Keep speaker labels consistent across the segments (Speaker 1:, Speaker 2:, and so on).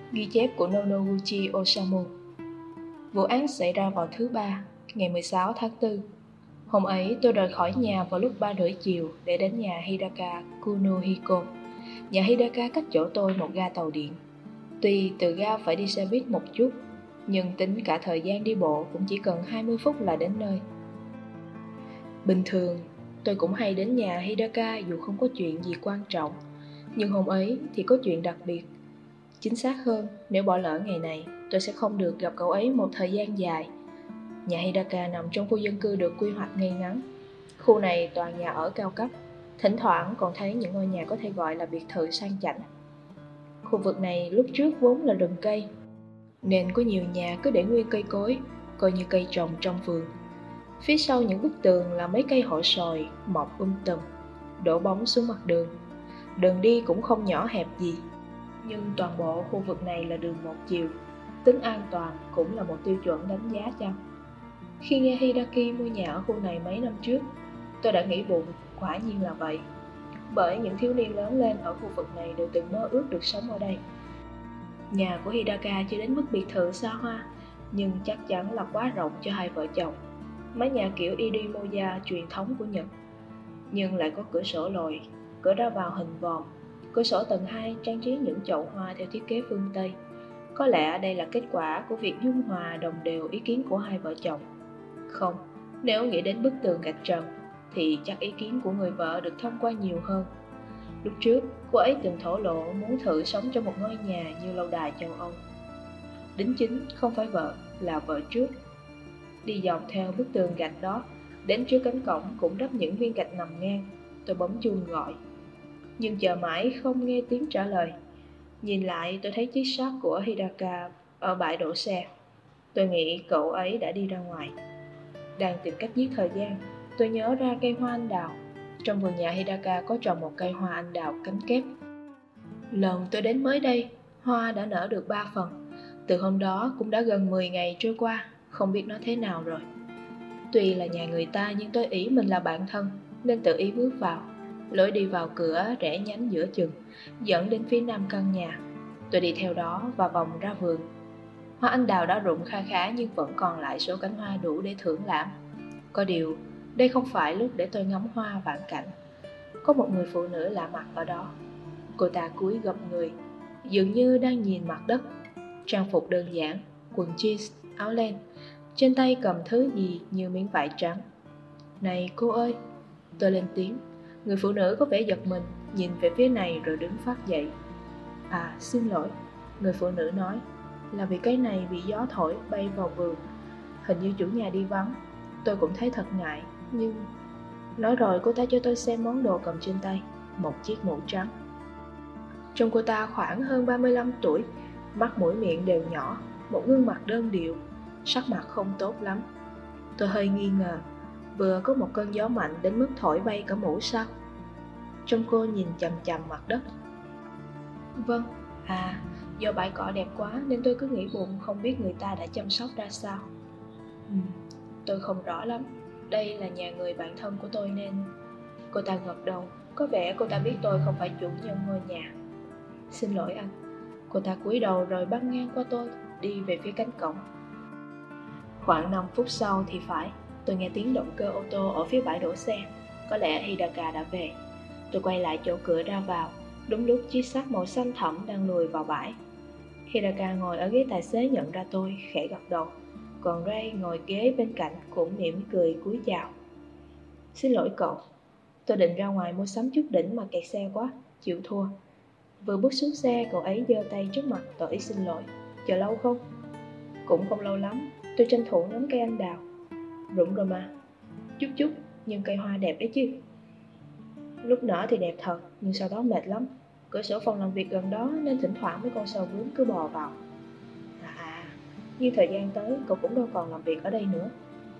Speaker 1: Ghi chép của Nonoguchi Osamu. Vụ án xảy ra vào thứ Ba, ngày 16 tháng 4. Hôm ấy tôi rời khỏi nhà vào lúc 3 rưỡi chiều để đến nhà Hidaka Kunohiko. Nhà Hidaka cách chỗ tôi một ga tàu điện. Tuy từ ga phải đi xe buýt một chút, nhưng tính cả thời gian đi bộ cũng chỉ cần 20 phút là đến nơi. Bình thường, tôi cũng hay đến nhà Hidaka dù không có chuyện gì quan trọng, nhưng hôm ấy thì có chuyện đặc biệt. Chính xác hơn, nếu bỏ lỡ ngày này, tôi sẽ không được gặp cậu ấy một thời gian dài. Nhà Hidaka nằm trong khu dân cư được quy hoạch ngay ngắn. Khu này toàn nhà ở cao cấp, thỉnh thoảng còn thấy những ngôi nhà có thể gọi là biệt thự sang chảnh. Khu vực này lúc trước vốn là rừng cây, nên có nhiều nhà cứ để nguyên cây cối, coi như cây trồng trong vườn. Phía sau những bức tường là mấy cây họ sồi mọc tùm, đổ bóng xuống mặt đường. Đường đi cũng không nhỏ hẹp gì, nhưng toàn bộ khu vực này là đường một chiều. Tính an toàn cũng là một tiêu chuẩn đánh giá chăng? Khi nghe Hidaki mua nhà ở khu này mấy năm trước, tôi đã nghĩ bụng, quả nhiên là vậy. Bởi những thiếu niên lớn lên ở khu vực này đều từng mơ ước được sống ở đây. Nhà của Hidaka chưa đến mức biệt thự xa hoa, nhưng chắc chắn là quá rộng cho hai vợ chồng. Mái nhà kiểu Irimoya truyền thống của Nhật, nhưng lại có cửa sổ lồi, cửa ra vào hình vòm. Cửa sổ tầng 2 trang trí những chậu hoa theo thiết kế phương Tây. Có lẽ đây là kết quả của việc dung hòa đồng đều ý kiến của hai vợ chồng. Không, nếu nghĩ đến bức tường gạch trần, thì chắc ý kiến của người vợ được thông qua nhiều hơn. Lúc trước, cô ấy từng thổ lộ muốn thử sống trong một ngôi nhà như lâu đài châu Âu. Đính chính không phải vợ, là vợ trước. Đi dọc theo bức tường gạch đó, đến trước cánh cổng cũng đắp những viên gạch nằm ngang. Tôi bấm chuông gọi, nhưng chờ mãi không nghe tiếng trả lời. Nhìn lại tôi thấy chiếc Shark của Hidaka ở bãi đổ xe. Tôi nghĩ cậu ấy đã đi ra ngoài. Đang tìm cách giết thời gian, tôi nhớ ra cây hoa anh đào. Trong vườn nhà Hidaka có trồng một cây hoa anh đào cánh kép. Lần tôi đến mới đây, hoa đã nở được 3 phần. Từ hôm đó cũng đã gần 10 ngày trôi qua, không biết nó thế nào rồi. Tuy là nhà người ta nhưng tôi ý mình là bạn thân, nên tự ý bước vào. Lối đi vào cửa rẽ nhánh giữa chừng, dẫn đến phía nam căn nhà. Tôi đi theo đó và vòng ra vườn. Hoa anh đào đã rụng kha khá nhưng vẫn còn lại số cánh hoa đủ để thưởng lãm. Có điều, đây không phải lúc để tôi ngắm hoa vãn cảnh. Có một người phụ nữ lạ mặt ở đó. Cô ta cúi gập người, dường như đang nhìn mặt đất. Trang phục đơn giản, quần jeans, áo len, trên tay cầm thứ gì như miếng vải trắng. Này cô ơi, tôi lên tiếng. Người phụ nữ có vẻ giật mình, nhìn về phía này rồi đứng phát dậy. À, xin lỗi, người phụ nữ nói, là vì cái này bị gió thổi bay vào vườn. Hình như chủ nhà đi vắng. Tôi cũng thấy thật ngại, nhưng... Nói rồi cô ta cho tôi xem món đồ cầm trên tay, một chiếc mũ trắng. Trông cô ta khoảng hơn 35 tuổi, mắt mũi miệng đều nhỏ, một gương mặt đơn điệu, sắc mặt không tốt lắm. Tôi hơi nghi ngờ, vừa có một cơn gió mạnh đến mức thổi bay cả mũ sao? Trông cô nhìn chằm chằm mặt đất. Vâng, do bãi cỏ đẹp quá nên tôi cứ nghĩ bụng không biết người ta đã chăm sóc ra sao. Tôi không rõ lắm, đây là nhà người bạn thân của tôi nên... Cô ta gật đầu, có vẻ cô ta biết tôi không phải chủ nhân ngôi nhà. Xin lỗi anh. Cô ta cúi đầu rồi băng ngang qua tôi, đi về phía cánh cổng. Khoảng 5 phút sau thì phải, tôi nghe tiếng động cơ ô tô ở phía bãi đổ xe. Có lẽ Hidaka đã về. Tôi quay lại chỗ cửa ra vào, đúng lúc chiếc Shark màu xanh thẳm đang lùi vào bãi. Hidaka ngồi ở ghế tài xế nhận ra tôi, khẽ gật đầu. Còn Ray ngồi ghế bên cạnh cũng mỉm cười cúi chào. Xin lỗi cậu, tôi định ra ngoài mua sắm chút đỉnh mà kẹt xe quá, chịu thua. Vừa bước xuống xe, cậu ấy giơ tay trước mặt tỏ ý xin lỗi. Chờ lâu không? Cũng không lâu lắm, tôi tranh thủ ngắm cây anh đào. Rụng rồi mà. Chút, nhưng cây hoa đẹp đấy chứ. Lúc nở thì đẹp thật, nhưng sau đó mệt lắm. Cửa sổ phòng làm việc gần đó nên thỉnh thoảng mấy con sâu bướm cứ bò vào. Nhưng thời gian tới cậu cũng đâu còn làm việc ở đây nữa.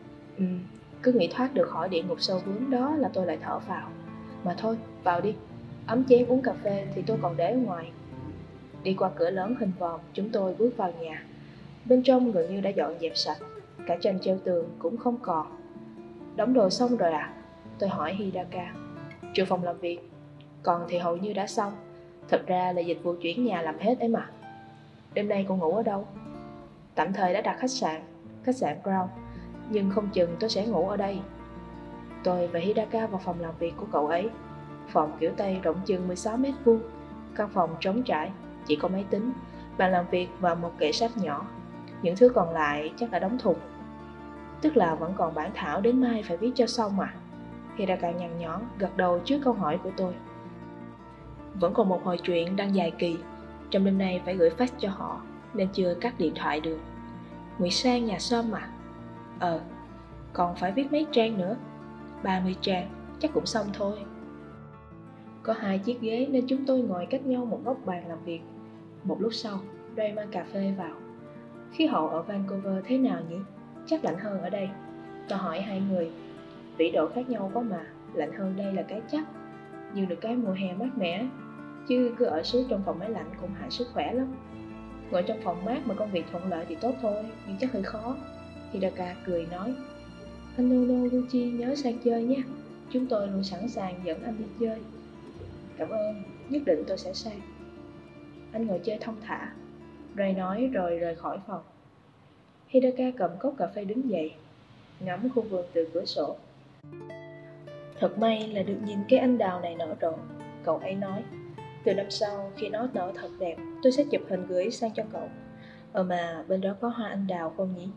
Speaker 1: Cứ nghĩ thoát được khỏi địa ngục sâu bướm đó là tôi lại thở phào. Mà thôi, vào đi. Ấm chén uống cà phê thì tôi còn để ở ngoài. Đi qua cửa lớn hình vòm, chúng tôi bước vào nhà. Bên trong gần như đã dọn dẹp sạch, cả tranh treo tường cũng không còn. Đóng đồ xong rồi à? Tôi hỏi Hidaka. Trừ phòng làm việc, còn thì hầu như đã xong. Thật ra là dịch vụ chuyển nhà làm hết ấy mà. Đêm nay cậu ngủ ở đâu? Tạm thời đã đặt khách sạn Crown, nhưng không chừng tôi sẽ ngủ ở đây. Tôi và Hidaka vào phòng làm việc của cậu ấy. Phòng kiểu Tây rộng chừng 16 mét vuông, căn phòng trống trải, chỉ có máy tính, bàn làm việc và một kệ sách nhỏ. Những thứ còn lại chắc đã đóng thùng. Tức là vẫn còn bản thảo đến mai phải viết cho xong à? Hidaka nhăn nhó gật đầu trước câu hỏi của tôi. Vẫn còn một hồi chuyện đang dài kỳ, trong đêm nay phải gửi fax cho họ, nên chưa cắt điện thoại được. Nguyệt Sang nhà Sâm à? Còn phải viết mấy trang nữa? 30 trang, chắc cũng xong thôi. Có 2 chiếc ghế nên chúng tôi ngồi cách nhau một góc bàn làm việc. Một lúc sau, Ray mang cà phê vào. Khí hậu ở Vancouver thế nào nhỉ? Chắc lạnh hơn ở đây. Tôi hỏi hai người. Vĩ độ khác nhau có mà, lạnh hơn đây là cái chắc. Nhưng được cái mùa hè mát mẻ, chứ cứ ở suốt trong phòng máy lạnh cũng hại sức khỏe lắm. Ngồi trong phòng mát mà công việc thuận lợi thì tốt thôi, nhưng chắc hơi khó. Hidaka cười nói, anh Nonoguchi nhớ sang chơi nhé. Chúng tôi luôn sẵn sàng dẫn anh đi chơi. Cảm ơn, nhất định tôi sẽ sang. Anh ngồi chơi thong thả, Ray nói rồi rời khỏi phòng. Hidaka cầm cốc cà phê đứng dậy, ngắm khu vườn từ cửa sổ. Thật may là được nhìn cái anh đào này nở rộ, cậu ấy nói. Từ năm sau, khi nó nở thật đẹp, tôi sẽ chụp hình gửi sang cho cậu. Mà bên đó có hoa anh đào không nhỉ?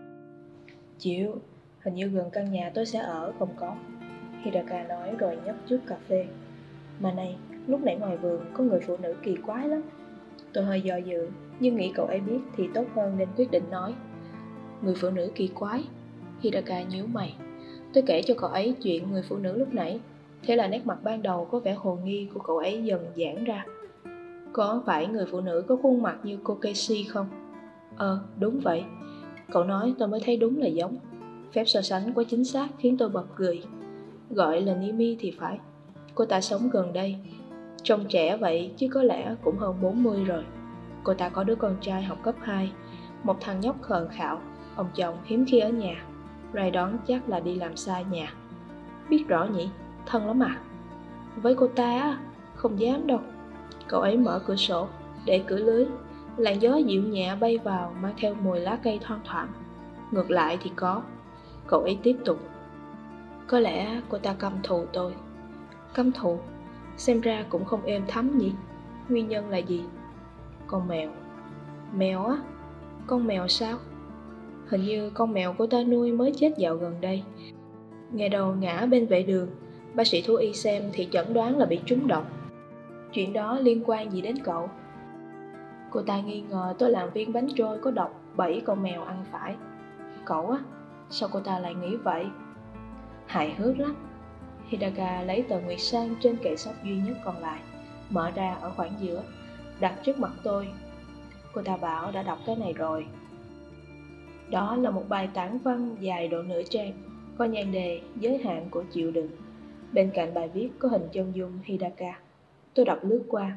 Speaker 1: Chịu, hình như gần căn nhà tôi sẽ ở không có. Hidaka nói rồi nhấp chút cà phê. Mà này, lúc nãy ngoài vườn có người phụ nữ kỳ quái lắm. Tôi hơi do dự, nhưng nghĩ cậu ấy biết thì tốt hơn nên quyết định nói. Người phụ nữ kỳ quái? Hidaka nhíu mày. Tôi kể cho cậu ấy chuyện người phụ nữ lúc nãy. Thế là nét mặt ban đầu có vẻ hồ nghi của cậu ấy dần giãn ra. Có phải người phụ nữ có khuôn mặt như Kokeshi không? Đúng vậy. Cậu nói tôi mới thấy đúng là giống. Phép so sánh quá chính xác khiến tôi bật cười. Gọi là Nimi thì phải. Cô ta sống gần đây. Trông trẻ vậy chứ có lẽ cũng hơn 40 rồi. Cô ta có đứa con trai học cấp 2, một thằng nhóc khờ khạo. Ông chồng hiếm khi ở nhà. Ray đoán chắc là đi làm xa nhà. Biết rõ nhỉ, thân lắm à? Với cô ta á, không dám đâu. Cậu ấy mở cửa sổ, để cửa lưới. Làn gió dịu nhẹ bay vào mang theo mùi lá cây thoang thoảng. Ngược lại thì có. Cậu ấy tiếp tục. Có lẽ cô ta căm thù tôi. Căm thù? Xem ra cũng không êm thấm nhỉ. Nguyên nhân là gì? Con mèo. Mèo á? Con mèo sao? Hình như con mèo cô ta nuôi mới chết dạo gần đây. Ngày đầu ngã bên vệ đường, bác sĩ thú y xem thì chẩn đoán là bị trúng độc. Chuyện đó liên quan gì đến cậu? Cô ta nghi ngờ tôi làm viên bánh trôi có độc bẫy con mèo ăn phải. Cậu á? Sao cô ta lại nghĩ vậy? Hài hước lắm. Hidaka lấy tờ Nguyệt Sang trên kệ sách duy nhất còn lại, mở ra ở khoảng giữa, đặt trước mặt tôi. Cô ta bảo đã đọc cái này rồi. Đó là một bài tản văn dài độ nửa trang, có nhan đề giới hạn của chịu đựng. Bên cạnh bài viết có hình chân dung Hidaka. Tôi đọc lướt qua.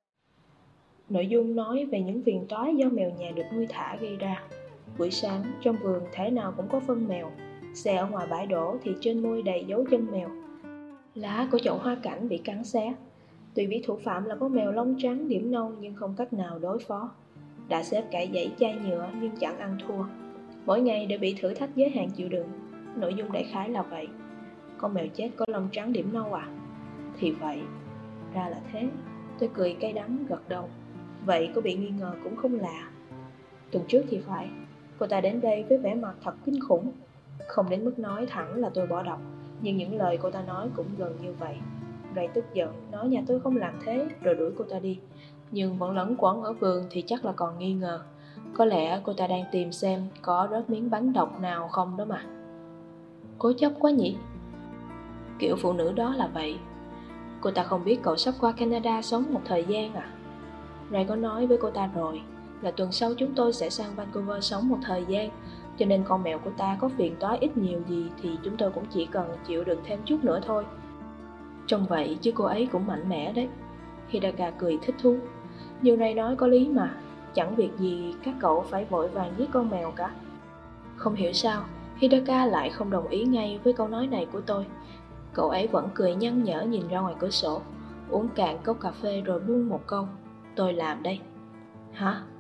Speaker 1: Nội dung nói về những phiền toái do mèo nhà được nuôi thả gây ra. Buổi sáng trong vườn thế nào cũng có phân mèo. Xe ở ngoài bãi đổ thì trên môi đầy dấu chân mèo. Lá của chậu hoa cảnh bị cắn xé. Tuy biết thủ phạm là con mèo lông trắng điểm nâu nhưng không cách nào đối phó. Đã xếp cả dãy chai nhựa nhưng chẳng ăn thua. Mỗi ngày đều bị thử thách giới hạn chịu đựng. Nội dung đại khái là vậy. Con mèo chết có lông trắng điểm nâu à? Thì vậy. Ra là thế. Tôi cười cay đắng gật đầu. Vậy có bị nghi ngờ cũng không lạ. Tuần trước thì phải. Cô ta đến đây với vẻ mặt thật kinh khủng. Không đến mức nói thẳng là tôi bỏ độc, nhưng những lời cô ta nói cũng gần như vậy. Ray tức giận nói nhà tôi không làm thế, rồi đuổi cô ta đi. Nhưng vẫn lẫn quẩn ở vườn thì chắc là còn nghi ngờ. Có lẽ cô ta đang tìm xem có rớt miếng bánh độc nào không đó mà. Cố chấp quá nhỉ. Kiểu phụ nữ đó là vậy. Cô ta không biết cậu sắp qua Canada sống một thời gian à? Ray có nói với cô ta rồi là tuần sau chúng tôi sẽ sang Vancouver sống một thời gian, cho nên con mèo của ta có phiền toái ít nhiều gì thì chúng tôi cũng chỉ cần chịu đựng thêm chút nữa thôi. Trông vậy chứ cô ấy cũng mạnh mẽ đấy. Hidaka cười thích thú. Như Ray nói có lý mà, chẳng việc gì các cậu phải vội vàng giết con mèo cả. Không hiểu sao Hidaka lại không đồng ý ngay với câu nói này của tôi. Cậu ấy vẫn cười nhăn nhở nhìn ra ngoài cửa sổ, uống cạn cốc cà phê rồi buông một câu. Tôi làm đây. Hả?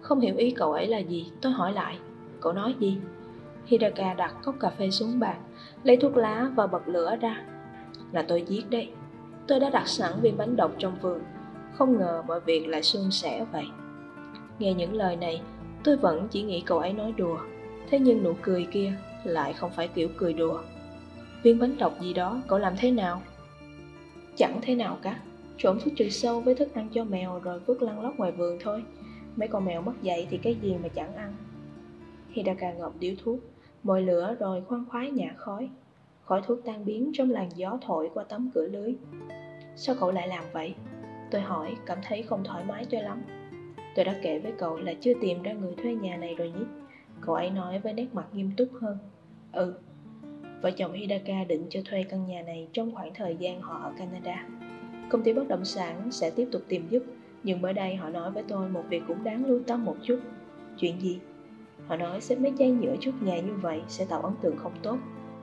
Speaker 1: Không hiểu ý cậu ấy là gì, tôi hỏi lại. Cậu nói gì? Hidaka đặt cốc cà phê xuống bàn, lấy thuốc lá và bật lửa ra. Là tôi giết đấy. Tôi đã đặt sẵn viên bánh độc trong vườn. Không ngờ mọi việc lại suôn sẻ vậy. Nghe những lời này, tôi vẫn chỉ nghĩ cậu ấy nói đùa. Thế nhưng nụ cười kia lại không phải kiểu cười đùa. Viên bánh độc gì đó cậu làm thế nào? Chẳng thế nào cả. Trộn thuốc trừ sâu với thức ăn cho mèo rồi vứt lăn lóc ngoài vườn thôi. Mấy con mèo mất dạy thì cái gì mà chẳng ăn. Hidaka ngậm điếu thuốc, mồi lửa rồi khoan khoái nhả khói. Khói thuốc tan biến trong làn gió thổi qua tấm cửa lưới. Sao cậu lại làm vậy? Tôi hỏi, cảm thấy không thoải mái cho lắm. Tôi đã kể với cậu là chưa tìm ra người thuê nhà này rồi nhỉ? Cậu ấy nói với nét mặt nghiêm túc hơn. Ừ. Vợ chồng Hidaka định cho thuê căn nhà này trong khoảng thời gian họ ở Canada. Công ty bất động sản sẽ tiếp tục tìm giúp, nhưng mới đây họ nói với tôi một việc cũng đáng lưu tâm một chút. Chuyện gì? Họ nói xếp mấy chai nhựa trước nhà như vậy sẽ tạo ấn tượng không tốt,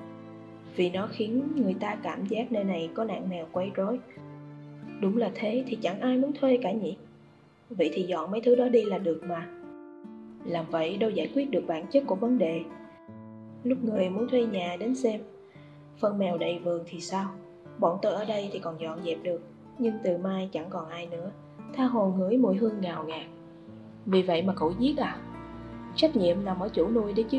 Speaker 1: vì nó khiến người ta cảm giác nơi này có nạn mèo quấy rối. Đúng là thế thì chẳng ai muốn thuê cả nhỉ? Vậy thì dọn mấy thứ đó đi là được mà. Làm vậy đâu giải quyết được bản chất của vấn đề. Lúc người muốn thuê nhà đến xem phân mèo đầy vườn thì sao? Bọn tôi ở đây thì còn dọn dẹp được, nhưng từ mai chẳng còn ai nữa. Tha hồ ngửi mùi hương ngào ngạt. Vì vậy mà cậu giết à? Trách nhiệm nằm ở chủ nuôi đấy chứ.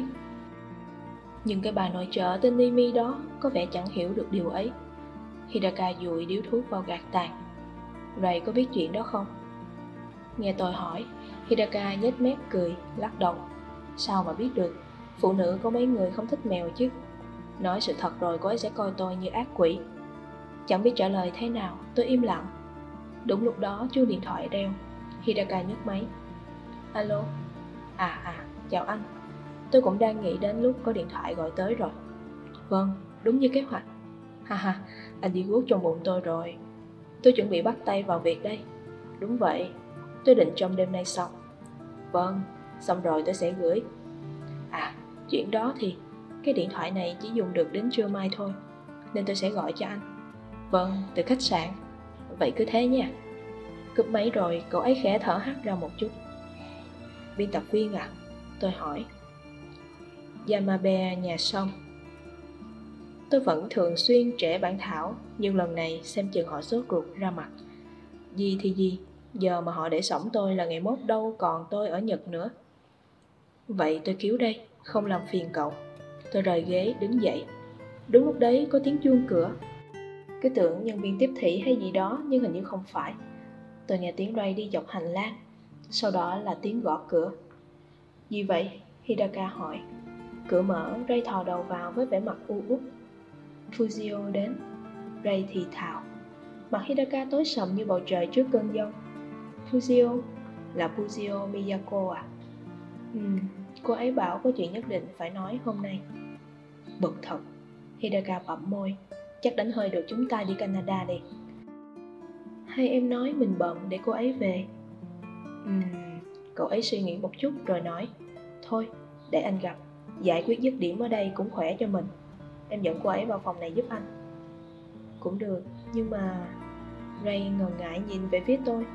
Speaker 1: Nhưng cái bà nội trợ tên Nimi đó có vẻ chẳng hiểu được điều ấy. Hidaka dụi điếu thuốc vào gạt tàn. Ray có biết chuyện đó không? Nghe tôi hỏi, Hidaka nhếch mép cười, lắc đầu. Sao mà biết được? Phụ nữ có mấy người không thích mèo chứ. Nói sự thật rồi cô ấy sẽ coi tôi như ác quỷ. Chẳng biết trả lời thế nào, tôi im lặng. Đúng lúc đó chuông điện thoại reo. Hidaka nhấc máy. Alo. Chào anh. Tôi cũng đang nghĩ đến lúc có điện thoại gọi tới rồi. Vâng, đúng như kế hoạch. Ha, anh đi guốc trong bụng tôi rồi. Tôi chuẩn bị bắt tay vào việc đây. Đúng vậy, tôi định trong đêm nay xong. Vâng, xong rồi tôi sẽ gửi. Chuyện đó thì cái điện thoại này chỉ dùng được đến trưa mai thôi, nên tôi sẽ gọi cho anh. Vâng, từ khách sạn. Vậy cứ thế nha. Cúp máy rồi, cậu ấy khẽ thở hắt ra một chút. Biên tập viên à? Tôi hỏi. Yamabe nhà sông. Tôi vẫn thường xuyên trễ bản thảo, nhưng lần này xem chừng họ sốt ruột ra mặt. Gì thì gì, giờ mà họ để xổng tôi là ngày mốt đâu còn tôi ở Nhật nữa. Vậy tôi cứu đây, không làm phiền cậu. Tôi rời ghế đứng dậy. Đúng lúc đấy có tiếng chuông cửa. Cứ tưởng nhân viên tiếp thị hay gì đó, nhưng hình như không phải. Tôi nghe tiếng Ray đi dọc hành lang, sau đó là tiếng gõ cửa. Gì vậy? Hidaka hỏi. Cửa mở, Ray thò đầu vào với vẻ mặt u uất. Fujio đến. Ray thì thào. Mặt Hidaka tối sầm như bầu trời trước cơn giông. Fujio? Là Fujio Miyako à? Cô ấy bảo có chuyện nhất định phải nói hôm nay. Bực thật. Hidaka bặm môi. Chắc đánh hơi được chúng ta đi Canada đi. Hay em nói mình bận để cô ấy về? Cậu ấy suy nghĩ một chút rồi nói. Thôi, để anh gặp. Giải quyết dứt điểm ở đây cũng khỏe cho mình. Em dẫn cô ấy vào phòng này giúp anh. Cũng được, nhưng mà... Ray ngần ngại nhìn về phía tôi.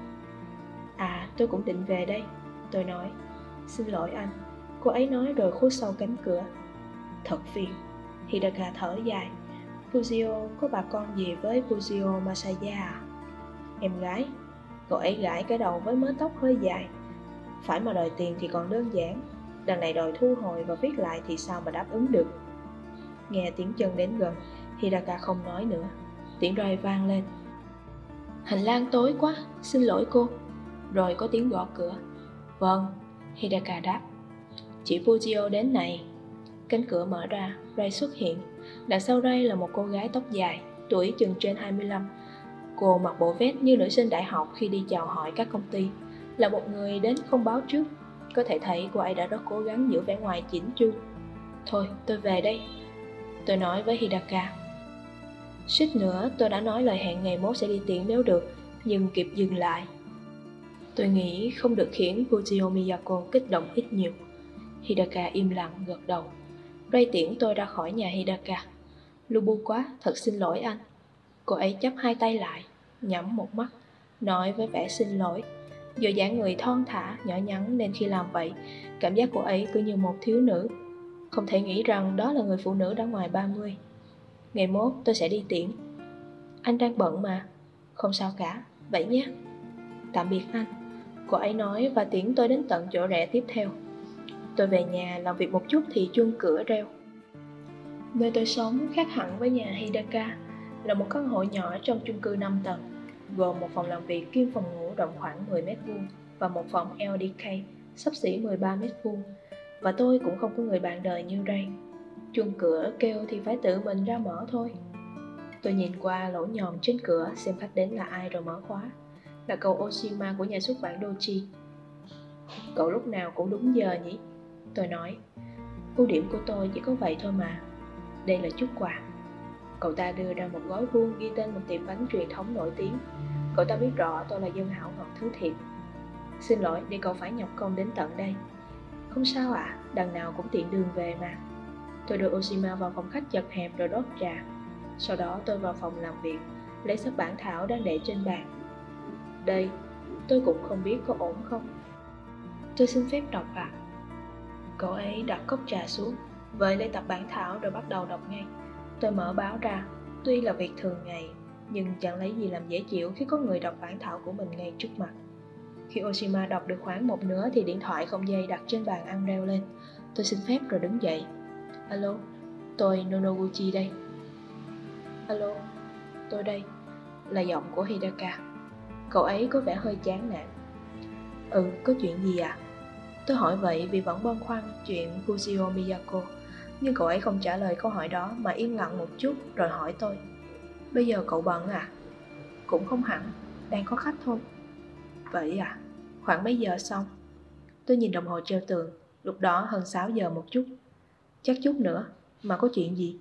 Speaker 1: Tôi cũng định về đây. Tôi nói. Xin lỗi anh. Cô ấy nói rồi khuất sau cánh cửa. Thật phiền. Hidaka thở dài. Fujio có bà con gì với Fujio Masaya à? Em gái. Cậu ấy gãi cái đầu với mớ tóc hơi dài. Phải mà đòi tiền thì còn đơn giản. Đằng này đòi thu hồi và viết lại thì sao mà đáp ứng được. Nghe tiếng chân đến gần, Hidaka không nói nữa. Tiếng Ray vang lên. Hành lang tối quá, xin lỗi cô. Rồi có tiếng gõ cửa. Vâng, Hidaka đáp. Chị Fujio đến này. Cánh cửa mở ra, Ray xuất hiện. Đằng sau Ray là một cô gái tóc dài, tuổi chừng trên 25. Cô mặc bộ vest như nữ sinh đại học khi đi chào hỏi các công ty. Là một người đến không báo trước. Có thể thấy cô ấy đã rất cố gắng giữ vẻ ngoài chỉnh chu. Thôi, tôi về đây. Tôi nói với Hidaka. Suýt nữa tôi đã nói lời hẹn ngày mốt sẽ đi tiễn nếu được, nhưng kịp dừng lại. Tôi nghĩ không được khiến Fujio Miyako kích động ít nhiều. Hidaka im lặng gật đầu. Ray tiễn tôi ra khỏi nhà Hidaka. Lubu quá, thật xin lỗi anh. Cô ấy chắp hai tay lại, nhắm một mắt, nói với vẻ xin lỗi. Do dáng người thon thả, nhỏ nhắn nên khi làm vậy, cảm giác cô ấy cứ như một thiếu nữ. Không thể nghĩ rằng đó là người phụ nữ đã ngoài 30. Ngày mốt tôi sẽ đi tiễn. Anh đang bận mà. Không sao cả, vậy nhé. Tạm biệt anh, cô ấy nói và tiễn tôi đến tận chỗ rẽ tiếp theo. Tôi về nhà làm việc một chút thì chuông cửa reo. Nơi tôi sống khác hẳn với nhà Hidaka, là một căn hộ nhỏ trong chung cư 5 tầng, gồm một phòng làm việc kiêm phòng ngủ rộng khoảng 10 m² và một phòng LDK xấp xỉ 13 m². Và tôi cũng không có người bạn đời như Ray. Chuông cửa kêu thì phải tự mình ra mở thôi. Tôi nhìn qua lỗ nhòm trên cửa xem khách đến là ai rồi mở khóa. Là cậu Oshima của nhà xuất bản Doji. Cậu lúc nào cũng đúng giờ nhỉ? Tôi nói. Ưu điểm của tôi chỉ có vậy thôi mà. Đây là chút quà. Cậu ta đưa ra một gói vuông ghi tên một tiệm bánh truyền thống nổi tiếng. Cậu ta biết rõ tôi là dân hảo ngọt thứ thiệt. Xin lỗi để cậu phải nhọc công đến tận đây. Không sao ạ, đằng nào cũng tiện đường về mà. Tôi đưa Oshima vào phòng khách chật hẹp rồi rót trà. Sau đó tôi vào phòng làm việc, lấy sắp bản thảo đang để trên bàn. Đây, tôi cũng không biết có ổn không. Tôi xin phép đọc ạ. Cậu ấy đặt cốc trà xuống, vời lấy tập bản thảo rồi bắt đầu đọc ngay. Tôi mở báo ra, tuy là việc thường ngày, nhưng chẳng lấy gì làm dễ chịu khi có người đọc bản thảo của mình ngay trước mặt. Khi Oshima đọc được khoảng một nửa thì điện thoại không dây đặt trên bàn ăn reo lên. Tôi xin phép rồi đứng dậy. Alo, tôi Nonoguchi đây. Alo, tôi đây. Là giọng của Hidaka. Cậu ấy có vẻ hơi chán nản. Có chuyện gì à? Tôi hỏi vậy vì vẫn băn khoăn chuyện Fujio Miyako. Nhưng cậu ấy không trả lời câu hỏi đó mà yên lặng một chút rồi hỏi tôi. Bây giờ cậu bận à? Cũng không hẳn, đang có khách thôi. Vậy à? Khoảng mấy giờ xong? Tôi nhìn đồng hồ treo tường, lúc đó hơn 6 giờ một chút. Chắc chút nữa, mà có chuyện gì?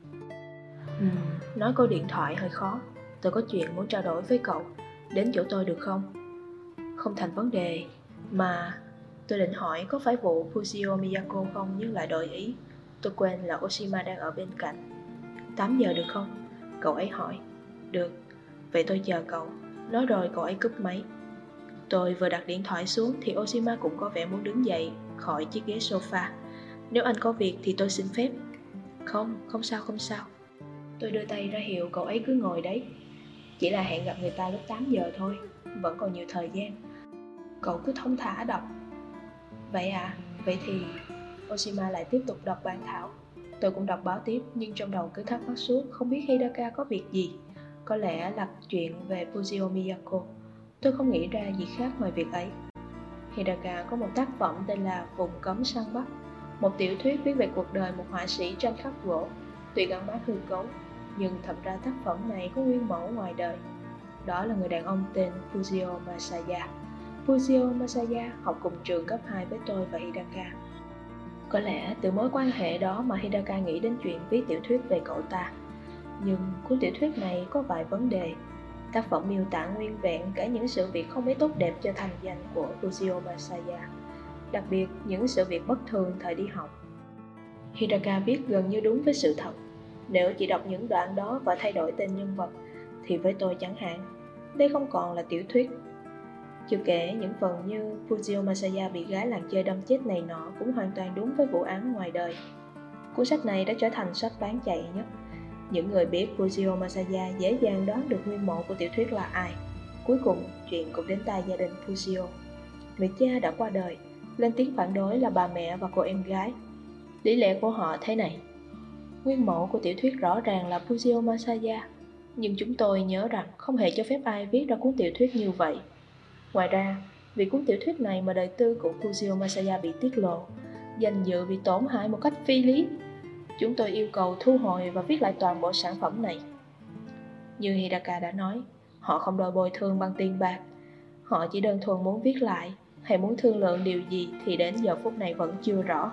Speaker 1: Nói câu điện thoại hơi khó. Tôi có chuyện muốn trao đổi với cậu. Đến chỗ tôi được không? Không thành vấn đề. Mà tôi định hỏi có phải vụ Fujio Miyako không nhưng lại đổi ý. Tôi quên là Oshima đang ở bên cạnh. 8 giờ được không? Cậu ấy hỏi. Được, vậy tôi chờ cậu. Nói rồi cậu ấy cúp máy. Tôi vừa đặt điện thoại xuống thì Oshima cũng có vẻ muốn đứng dậy khỏi chiếc ghế sofa. Nếu anh có việc thì tôi xin phép. Không sao. Tôi đưa tay ra hiệu cậu ấy cứ ngồi đấy. Chỉ là hẹn gặp người ta lúc 8 giờ thôi, vẫn còn nhiều thời gian. Cậu cứ thong thả đọc. Vậy à, vậy thì... Oshima lại tiếp tục đọc bản thảo. Tôi cũng đọc báo tiếp nhưng trong đầu cứ thắc mắc suốt không biết Hidaka có việc gì. Có lẽ là chuyện về Fujio Miyako. Tôi không nghĩ ra gì khác ngoài việc ấy. Hidaka có một tác phẩm tên là Vùng Cấm Săn Bắt, một tiểu thuyết viết về cuộc đời một họa sĩ tranh khắc gỗ. Tuy gắn mác hư cấu, nhưng thật ra tác phẩm này có nguyên mẫu ngoài đời. Đó là người đàn ông tên Fujio Masaya. Fujio Masaya học cùng trường cấp 2 với tôi và Hidaka. Có lẽ từ mối quan hệ đó mà Hidaka nghĩ đến chuyện viết tiểu thuyết về cậu ta. Nhưng cuốn tiểu thuyết này có vài vấn đề. Tác phẩm miêu tả nguyên vẹn cả những sự việc không mấy tốt đẹp cho thành danh của Fujio Masaya, đặc biệt những sự việc bất thường thời đi học. Hidaka viết gần như đúng với sự thật. Nếu chỉ đọc những đoạn đó và thay đổi tên nhân vật, thì với tôi chẳng hạn, đây không còn là tiểu thuyết. Chưa kể những phần như Fujio Masaya bị gái làng chơi đâm chết này nọ cũng hoàn toàn đúng với vụ án ngoài đời. Cuốn sách này đã trở thành sách bán chạy nhất. Những người biết Fujio Masaya dễ dàng đoán được nguyên mẫu của tiểu thuyết là ai. Cuối cùng, chuyện cũng đến tai gia đình Fujio. Người cha đã qua đời, lên tiếng phản đối là bà mẹ và cô em gái. Lý lẽ của họ thế này. Nguyên mẫu của tiểu thuyết rõ ràng là Fujio Masaya, nhưng chúng tôi nhớ rằng không hề cho phép ai viết ra cuốn tiểu thuyết như vậy. Ngoài ra, vì cuốn tiểu thuyết này mà đời tư của Fujio Masaya bị tiết lộ, danh dự bị tổn hại một cách phi lý. Chúng tôi yêu cầu thu hồi và viết lại toàn bộ sản phẩm này. Như Hidaka đã nói, họ không đòi bồi thường bằng tiền bạc. Họ chỉ đơn thuần muốn viết lại, hay muốn thương lượng điều gì thì đến giờ phút này vẫn chưa rõ.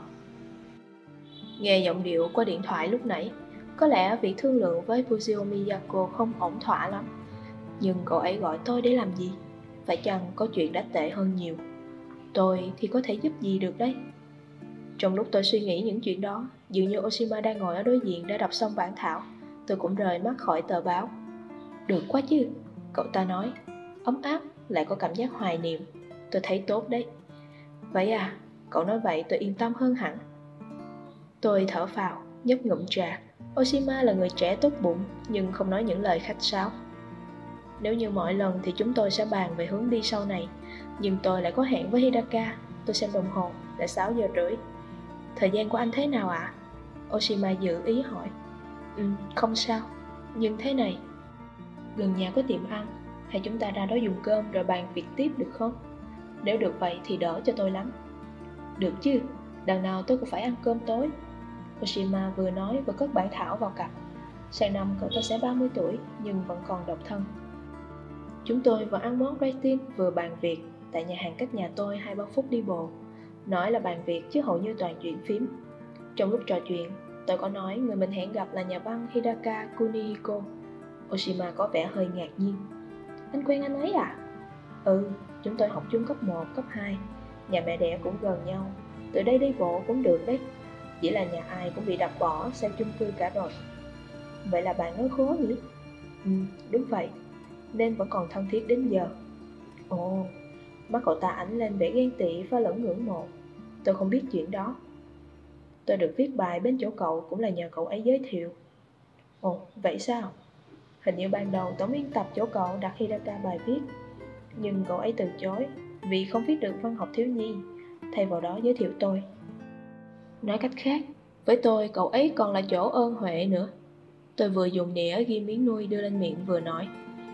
Speaker 1: Nghe giọng điệu qua điện thoại lúc nãy, có lẽ việc thương lượng với Fujio Miyako không ổn thỏa lắm. Nhưng cậu ấy gọi tôi để làm gì? Phải chăng có chuyện đã tệ hơn nhiều? Tôi thì có thể giúp gì được đấy? Trong lúc tôi suy nghĩ những chuyện đó, dường như Oshima đang ngồi ở đối diện đã đọc xong bản thảo. Tôi cũng rời mắt khỏi tờ báo. Được quá chứ, cậu ta nói. Ấm áp, lại có cảm giác hoài niệm. tôi thấy tốt đấy. Vậy à, cậu nói vậy tôi yên tâm hơn hẳn. Tôi thở phào, nhấp ngụm trà. Oshima là người trẻ tốt bụng, nhưng không nói những lời khách sáo. Nếu như mọi lần thì chúng tôi sẽ bàn về hướng đi sau này, nhưng tôi lại có hẹn với Hidaka. Tôi xem đồng hồ, đã 6:30. Thời gian của anh thế nào ạ? Oshima dự ý hỏi. Không sao, nhưng thế này. Gần nhà có tiệm ăn, hay chúng ta ra đó dùng cơm rồi bàn việc tiếp được không? Nếu được vậy thì đỡ cho tôi lắm. Được chứ, đằng nào tôi cũng phải ăn cơm tối. Oshima vừa nói vừa cất bản thảo vào cặp. Sang năm cậu ta sẽ 30 tuổi nhưng vẫn còn độc thân. Chúng tôi vừa ăn món ramen vừa bàn việc tại nhà hàng cách nhà tôi 2-3 phút đi bộ. Nói là bàn việc chứ hầu như toàn chuyện phím. Trong lúc trò chuyện, tôi có nói người mình hẹn gặp là nhà văn Hidaka Kunihiko. Oshima có vẻ hơi ngạc nhiên. Anh quen anh ấy à? Chúng tôi học chung cấp 1, cấp 2. Nhà mẹ đẻ cũng gần nhau. Từ đây đi bộ cũng được đấy. Chỉ là nhà ai cũng bị đập bỏ xây chung cư cả rồi. Vậy là bạn nói khố nhỉ? Đúng vậy. Nên vẫn còn thân thiết đến giờ. Ồ, mắt cậu ta ánh lên vẻ ghen tị và lẫn ngưỡng mộ. Tôi không biết chuyện đó. Tôi được viết bài bên chỗ cậu cũng là nhờ cậu ấy giới thiệu. Ồ, vậy sao? Hình như ban đầu tổng biên tập chỗ cậu đặt Hidaka bài viết, nhưng cậu ấy từ chối vì không viết được văn học thiếu nhi, thay vào đó giới thiệu tôi. Nói cách khác, với tôi cậu ấy còn là chỗ ơn huệ nữa. Tôi vừa dùng đĩa ghi miếng nuôi đưa lên miệng vừa nói.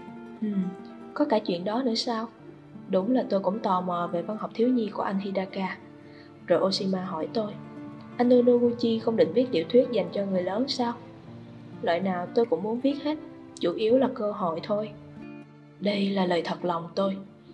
Speaker 1: Có cả chuyện đó nữa sao? Đúng là tôi cũng tò mò về văn học thiếu nhi của anh Hidaka. Rồi Oshima hỏi tôi, anh Nonoguchi không định viết tiểu thuyết dành cho người lớn sao? Loại nào tôi cũng muốn viết hết, chủ yếu là cơ hội thôi. Đây là lời thật lòng tôi.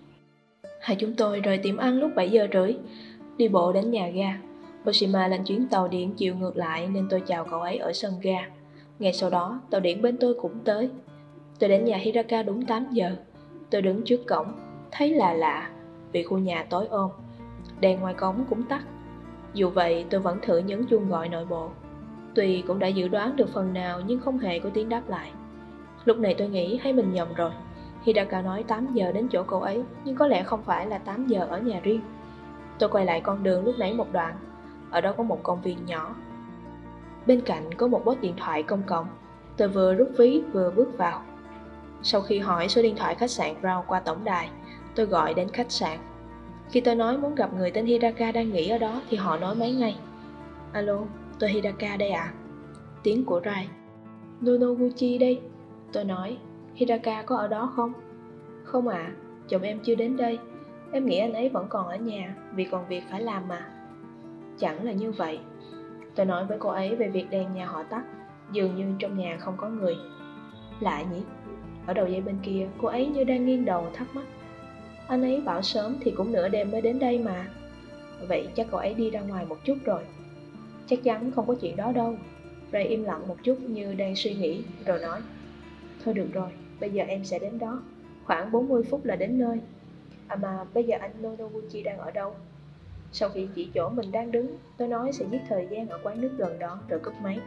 Speaker 1: Hai chúng tôi rời tiệm ăn lúc 7:30, đi bộ đến nhà ga. Oshima lên chuyến tàu điện chiều ngược lại nên tôi chào cậu ấy ở sân ga. Ngay sau đó, tàu điện bên tôi cũng tới. Tôi đến nhà Hidaka đúng 8 giờ. Tôi đứng trước cổng, thấy lạ lạ vì khu nhà tối ôm. Đèn ngoài cổng cũng tắt. Dù vậy, tôi vẫn thử nhấn chuông gọi nội bộ. Tuy cũng đã dự đoán được phần nào nhưng không hề có tiếng đáp lại. Lúc này tôi nghĩ hay mình nhầm rồi. Hidaka nói 8 giờ đến chỗ cậu ấy, nhưng có lẽ không phải là 8 giờ ở nhà riêng. Tôi quay lại con đường lúc nãy một đoạn. Ở đó có một công viên nhỏ. Bên cạnh có một bốt điện thoại công cộng. Tôi vừa rút ví vừa bước vào. Sau khi hỏi số điện thoại khách sạn Brown qua tổng đài, tôi gọi đến khách sạn. Khi tôi nói muốn gặp người tên Hidaka đang nghỉ ở đó thì họ nói máy ngay. Alo, tôi Hidaka đây ạ. Tiếng của Rai. Nonoguchi đây. Tôi nói, Hidaka có ở đó không? Không ạ, chồng em chưa đến đây. Em nghĩ anh ấy vẫn còn ở nhà vì còn việc phải làm mà. Chẳng là như vậy. Tôi nói với cô ấy về việc đèn nhà họ tắt. Dường như trong nhà không có người. Lạ nhỉ? Ở đầu dây bên kia, cô ấy như đang nghiêng đầu thắc mắc. Anh ấy bảo sớm thì cũng nửa đêm mới đến đây mà. Vậy chắc cậu ấy đi ra ngoài một chút rồi. Chắc chắn không có chuyện đó đâu. Ray im lặng một chút như đang suy nghĩ, rồi nói. Thôi được rồi, bây giờ em sẽ đến đó. Khoảng 40 phút là đến nơi. À mà bây giờ anh Nonoguchi đang ở đâu? Sau khi chỉ chỗ mình đang đứng, tôi nói sẽ giết thời gian ở quán nước gần đó rồi cúp máy.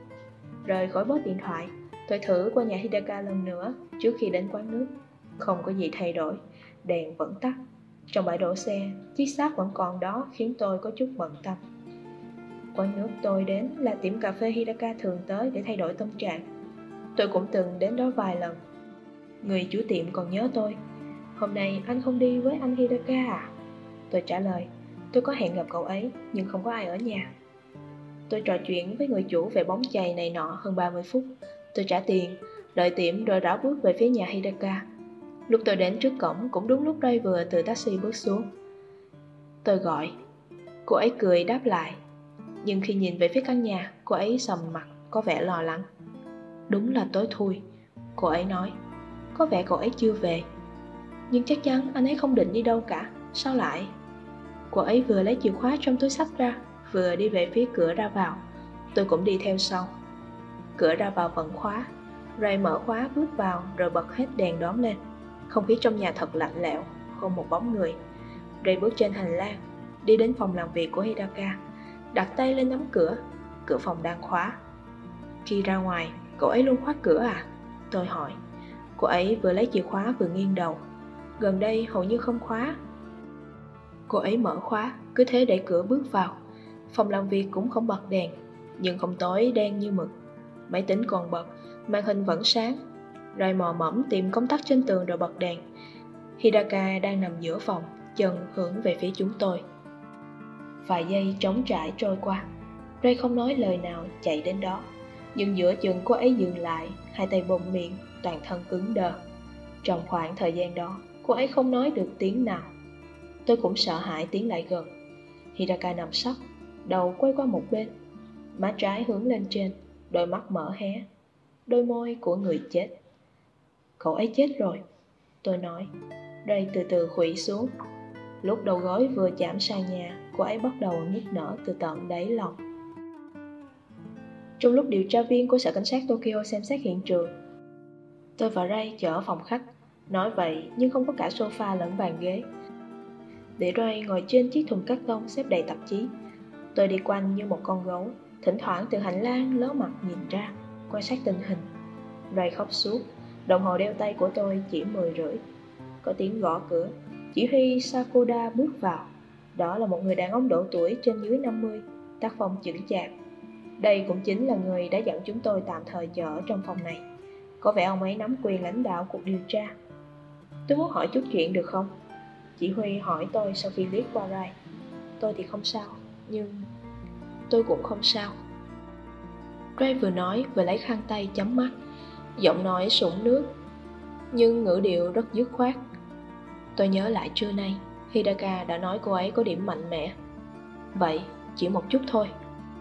Speaker 1: Rời khỏi bốt điện thoại, tôi thử qua nhà Hidaka lần nữa trước khi đến quán nước. Không có gì thay đổi, đèn vẫn tắt. Trong bãi đổ xe, chiếc xác vẫn còn đó khiến tôi có chút bận tâm. Quán nước tôi đến là tiệm cà phê Hidaka thường tới để thay đổi tâm trạng. Tôi cũng từng đến đó vài lần. Người chủ tiệm còn nhớ tôi. Hôm nay anh không đi với anh Hidaka à? Tôi trả lời, tôi có hẹn gặp cậu ấy nhưng không có ai ở nhà. Tôi trò chuyện với người chủ về bóng chày này nọ hơn 30 phút. Tôi trả tiền, đợi tiệm rồi rảo bước về phía nhà Hidaka. Lúc tôi đến trước cổng cũng đúng lúc Ray vừa từ taxi bước xuống. Tôi gọi. Cô ấy cười đáp lại. Nhưng khi nhìn về phía căn nhà, cô ấy sầm mặt, có vẻ lo lắng. Đúng là tối thui, cô ấy nói. Có vẻ cậu ấy chưa về. Nhưng chắc chắn anh ấy không định đi đâu cả. Sao lại? Cô ấy vừa lấy chìa khóa trong túi xách ra, vừa đi về phía cửa ra vào. Tôi cũng đi theo sau. Cửa ra vào vẫn khóa. Ray mở khóa bước vào rồi bật hết đèn đóm lên. Không khí trong nhà thật lạnh lẽo, không một bóng người. Ray bước trên hành lang, đi đến phòng làm việc của Hidaka, đặt tay lên nắm cửa. Cửa phòng đang khóa. Khi ra ngoài, cậu ấy luôn khóa cửa à? Tôi hỏi. Cô ấy vừa lấy chìa khóa vừa nghiêng đầu. Gần đây hầu như không khóa. Cô ấy mở khóa, cứ thế đẩy cửa bước vào. Phòng làm việc cũng không bật đèn, nhưng không tối đen như mực. Máy tính còn bật, màn hình vẫn sáng. Ray mò mẫm tìm công tắc trên tường rồi bật đèn. Hidaka đang nằm giữa phòng, chân hướng về phía chúng tôi. Vài giây trống trải trôi qua, Ray không nói lời nào chạy đến đó. Nhưng giữa chừng cô ấy dừng lại, hai tay bụm miệng, toàn thân cứng đờ. Trong khoảng thời gian đó, cô ấy không nói được tiếng nào. Tôi cũng sợ hãi tiến lại gần. Hidaka nằm sấp, đầu quay qua một bên, má trái hướng lên trên, đôi mắt mở hé, đôi môi của người chết. Cậu ấy chết rồi, tôi nói. Ray từ từ khuỵu xuống. Lúc đầu gối vừa chạm sang nhà, cô ấy bắt đầu nức nở từ tận đáy lòng. Trong lúc điều tra viên của sở cảnh sát Tokyo xem xét hiện trường, tôi và Ray chở phòng khách. Nói vậy nhưng không có cả sofa lẫn bàn ghế, để Ray ngồi trên chiếc thùng cát tông xếp đầy tạp chí. Tôi đi quanh như một con gấu, thỉnh thoảng từ hành lang ló mặt nhìn ra, quan sát tình hình. Ray khóc suốt. Đồng hồ đeo tay của tôi chỉ 10:30. Có tiếng gõ cửa. Chỉ huy Sakoda bước vào. Đó là một người đàn ông độ tuổi trên dưới 50, tác phong chững chạc. Đây cũng chính là người đã dẫn chúng tôi tạm thời chờ ở trong phòng này. Có vẻ ông ấy nắm quyền lãnh đạo cuộc điều tra. Tôi muốn hỏi chút chuyện được không? Chỉ huy hỏi tôi sau khi liếc qua Ray. Tôi thì không sao, nhưng tôi cũng không sao. Ray vừa nói vừa lấy khăn tay chấm mắt, giọng nói sũng nước, nhưng ngữ điệu rất dứt khoát. Tôi nhớ lại trưa nay, Hidaka đã nói cô ấy có điểm mạnh mẽ. Vậy, chỉ một chút thôi.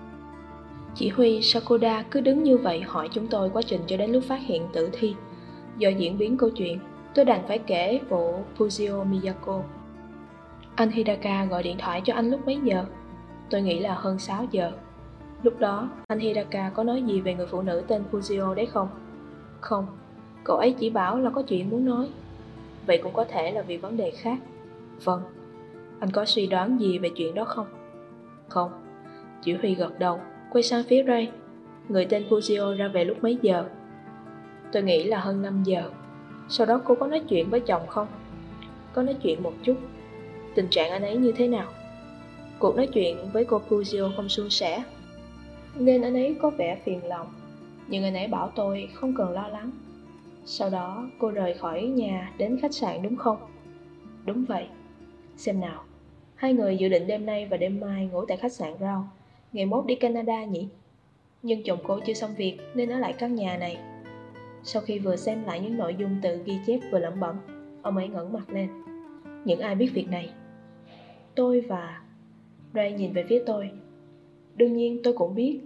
Speaker 1: Chỉ huy Sakoda cứ đứng như vậy hỏi chúng tôi quá trình cho đến lúc phát hiện tử thi. Do diễn biến câu chuyện, tôi đành phải kể vụ Fujio Miyako. Anh Hidaka gọi điện thoại cho anh lúc mấy giờ? Tôi nghĩ là hơn 6 giờ. Lúc đó, anh Hidaka có nói gì về người phụ nữ tên Fujio đấy không? Không, cậu ấy chỉ bảo là có chuyện muốn nói. Vậy cũng có thể là vì vấn đề khác. Vâng. Anh có suy đoán gì về chuyện đó không? Không. Chỉ huy gật đầu, quay sang phía Ray. Người tên Fujio ra về lúc mấy giờ? Tôi nghĩ là hơn 5 giờ. Sau đó cô có nói chuyện với chồng không? Có nói chuyện một chút. Tình trạng anh ấy như thế nào? Cuộc nói chuyện với cô Fujio không suôn sẻ, nên anh ấy có vẻ phiền lòng. Nhưng anh ấy bảo tôi không cần lo lắng. Sau đó cô rời khỏi nhà đến khách sạn đúng không? Đúng vậy. Xem nào, hai người dự định đêm nay và đêm mai ngủ tại khách sạn Rao, ngày mốt đi Canada nhỉ? Nhưng chồng cô chưa xong việc nên ở lại căn nhà này. Sau khi vừa xem lại những nội dung tự ghi chép vừa lẩm bẩm, ông ấy ngẩng mặt lên. Những ai biết việc này? Tôi và... Ray nhìn về phía tôi. Đương nhiên tôi cũng biết.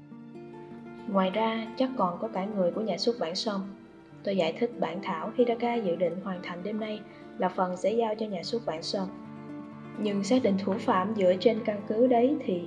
Speaker 1: Ngoài ra chắc còn có cả người của nhà xuất bản Song. Tôi giải thích bản thảo Hidaka dự định hoàn thành đêm nay là phần sẽ giao cho nhà xuất bản Song. Nhưng xác định thủ phạm dựa trên căn cứ đấy thì...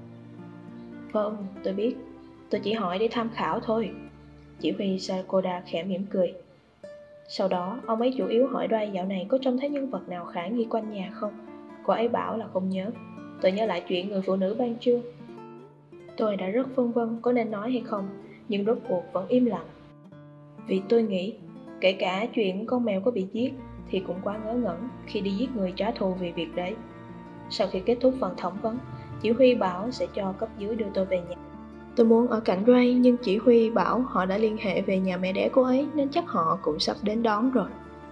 Speaker 1: Vâng, tôi biết. Tôi chỉ hỏi để tham khảo thôi. Chỉ huy Sakoda khẽ mỉm cười. Sau đó, ông ấy chủ yếu hỏi Ray dạo này có trông thấy nhân vật nào khả nghi quanh nhà không? Cô ấy bảo là không nhớ. Tôi nhớ lại chuyện người phụ nữ ban trưa. Tôi đã rất phân vân có nên nói hay không, nhưng rốt cuộc vẫn im lặng. Vì tôi nghĩ, kể cả chuyện con mèo có bị giết thì cũng quá ngớ ngẩn khi đi giết người trả thù vì việc đấy. Sau khi kết thúc phần thẩm vấn, chỉ huy bảo sẽ cho cấp dưới đưa tôi về nhà. Tôi muốn ở cạnh Ray, nhưng chỉ huy bảo họ đã liên hệ về nhà mẹ đẻ cô ấy nên chắc họ cũng sắp đến đón rồi.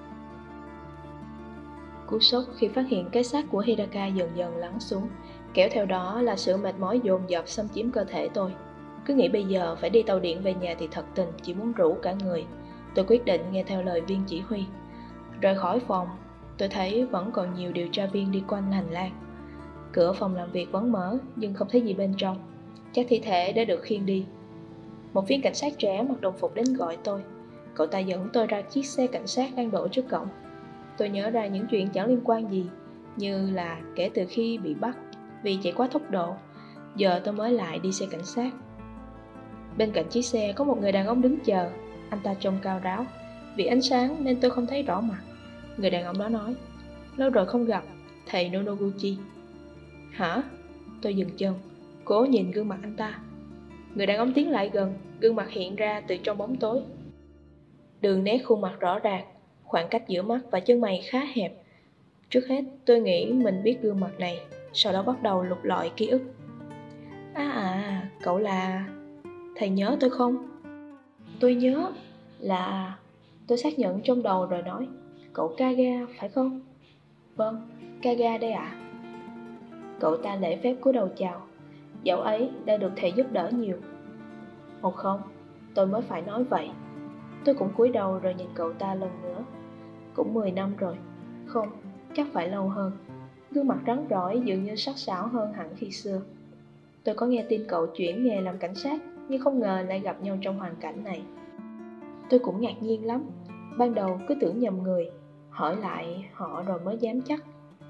Speaker 1: Cú sốc khi phát hiện cái xác của Hidaka dần dần lắng xuống, kéo theo đó là sự mệt mỏi dồn dập xâm chiếm cơ thể tôi. Cứ nghĩ bây giờ phải đi tàu điện về nhà thì thật tình chỉ muốn rũ cả người. Tôi quyết định nghe theo lời viên chỉ huy. Rời khỏi phòng, tôi thấy vẫn còn nhiều điều tra viên đi quanh hành lang. Cửa phòng làm việc vẫn mở nhưng không thấy gì bên trong. Chắc thi thể đã được khiêng đi. Một viên cảnh sát trẻ mặc đồng phục đến gọi tôi. Cậu ta dẫn tôi ra chiếc xe cảnh sát đang đổ trước cổng. Tôi nhớ ra những chuyện chẳng liên quan gì, như là kể từ khi bị bắt vì chạy quá tốc độ, giờ tôi mới lại đi xe cảnh sát. Bên cạnh chiếc xe có một người đàn ông đứng chờ. Anh ta trông cao ráo. Vì ánh sáng nên tôi không thấy rõ mặt. Người đàn ông đó nói, lâu rồi không gặp, thầy Nonoguchi. Hả? Tôi dừng chân, cố nhìn gương mặt anh ta. Người đàn ông tiến lại gần, gương mặt hiện ra từ trong bóng tối. Đường nét khuôn mặt rõ ràng, khoảng cách giữa mắt và chân mày khá hẹp. Trước hết, tôi nghĩ mình biết gương mặt này, sau đó bắt đầu lục lọi ký ức. Cậu là... Thầy nhớ tôi không? Tôi nhớ là... Tôi xác nhận trong đầu rồi nói, cậu Kaga phải không? Vâng, Kaga đây ạ. Cậu ta lễ phép cúi đầu chào. Dạo ấy đã được thầy giúp đỡ nhiều. Ồ không, tôi mới phải nói vậy. Tôi cũng cúi đầu rồi nhìn cậu ta lần nữa. Cũng 10 năm rồi. Không, chắc phải lâu hơn. Gương mặt rắn rỏi dường như sắc sảo hơn hẳn khi xưa. Tôi có nghe tin cậu chuyển nghề làm cảnh sát, nhưng không ngờ lại gặp nhau trong hoàn cảnh này. Tôi cũng ngạc nhiên lắm. Ban đầu cứ tưởng nhầm người, hỏi lại họ rồi mới dám chắc.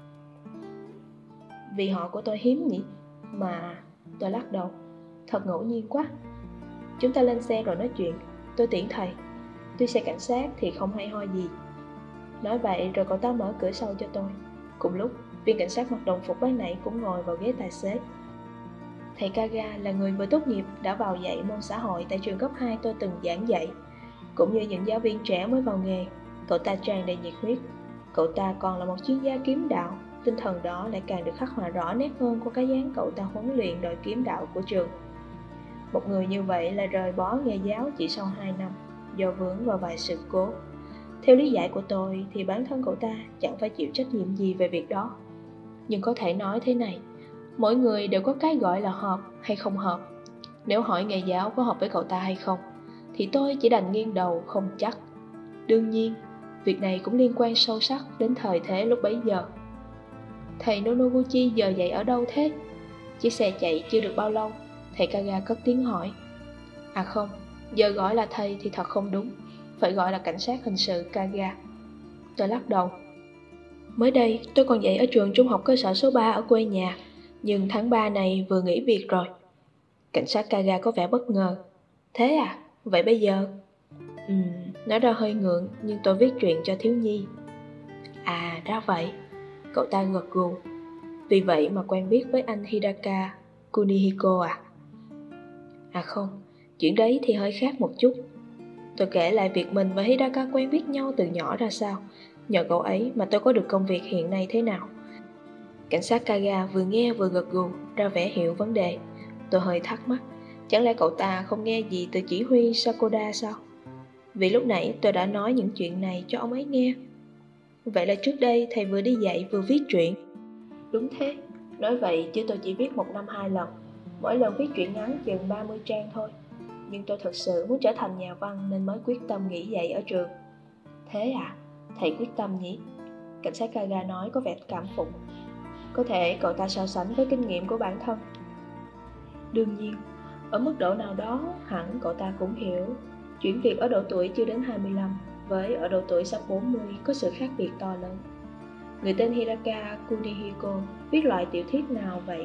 Speaker 1: Vì họ của tôi hiếm nhỉ? Mà... Tôi lắc đầu. Thật ngẫu nhiên quá. Chúng ta lên xe rồi nói chuyện. Tôi tiễn thầy. Tuy xe cảnh sát thì không hay ho gì. Nói vậy rồi cậu ta mở cửa sau cho tôi. Cùng lúc, viên cảnh sát mặc đồng phục ban nãy cũng ngồi vào ghế tài xế. Thầy Kaga là người vừa tốt nghiệp đã vào dạy môn xã hội tại trường cấp 2 tôi từng giảng dạy. Cũng như những giáo viên trẻ mới vào nghề, cậu ta tràn đầy nhiệt huyết. Cậu ta còn là một chuyên gia kiếm đạo. Tinh thần đó lại càng được khắc họa rõ nét hơn qua cái dáng cậu ta huấn luyện đội kiếm đạo của trường. Một người như vậy là rời bỏ nghề giáo chỉ sau 2 năm do vướng vào vài sự cố. Theo lý giải của tôi thì bản thân cậu ta chẳng phải chịu trách nhiệm gì về việc đó. Nhưng có thể nói thế này, mỗi người đều có cái gọi là hợp hay không hợp. Nếu hỏi nghề giáo có hợp với cậu ta hay không, thì tôi chỉ đành nghiêng đầu không chắc. Đương nhiên, việc này cũng liên quan sâu sắc đến thời thế lúc bấy giờ. Thầy Nonoguchi giờ dạy ở đâu thế? Chiếc xe chạy chưa được bao lâu, thầy Kaga cất tiếng hỏi. À không, giờ gọi là thầy thì thật không đúng, phải gọi là cảnh sát hình sự Kaga. Tôi lắc đầu. Mới đây tôi còn dạy ở trường trung học cơ sở số 3 ở quê nhà, nhưng tháng 3 này vừa nghỉ việc rồi. Cảnh sát Kaga có vẻ bất ngờ. Thế à? Vậy bây giờ? Nói ra hơi ngượng, nhưng tôi viết truyện cho thiếu nhi. À, ra vậy. Cậu ta gật gù. Vì vậy mà quen biết với anh Hidaka Kunihiko à? À không, chuyện đấy thì hơi khác một chút. Tôi kể lại việc mình và Hidaka quen biết nhau từ nhỏ ra sao. Nhờ cậu ấy mà tôi có được công việc hiện nay thế nào. Cảnh sát Kaga vừa nghe vừa gật gù, ra vẻ hiểu vấn đề. Tôi hơi thắc mắc, chẳng lẽ cậu ta không nghe gì từ chỉ huy Sakoda sao? Vì lúc nãy tôi đã nói những chuyện này cho ông ấy nghe. Vậy là trước đây thầy vừa đi dạy vừa viết truyện. Đúng thế, nói vậy chứ tôi chỉ viết 1 năm 2 lần. Mỗi lần viết truyện ngắn chừng 30 trang thôi. Nhưng tôi thật sự muốn trở thành nhà văn nên mới quyết tâm nghỉ dạy ở trường. Thế à, thầy quyết tâm nhỉ? Cảnh sát Kaga nói có vẻ cảm phục. Có thể cậu ta so sánh với kinh nghiệm của bản thân. Đương nhiên, ở mức độ nào đó hẳn cậu ta cũng hiểu chuyển việc ở độ tuổi chưa đến 25 với ở độ tuổi sắp 40 có sự khác biệt to lớn. Người tên Hidaka Kunihiko viết loại tiểu thuyết nào vậy?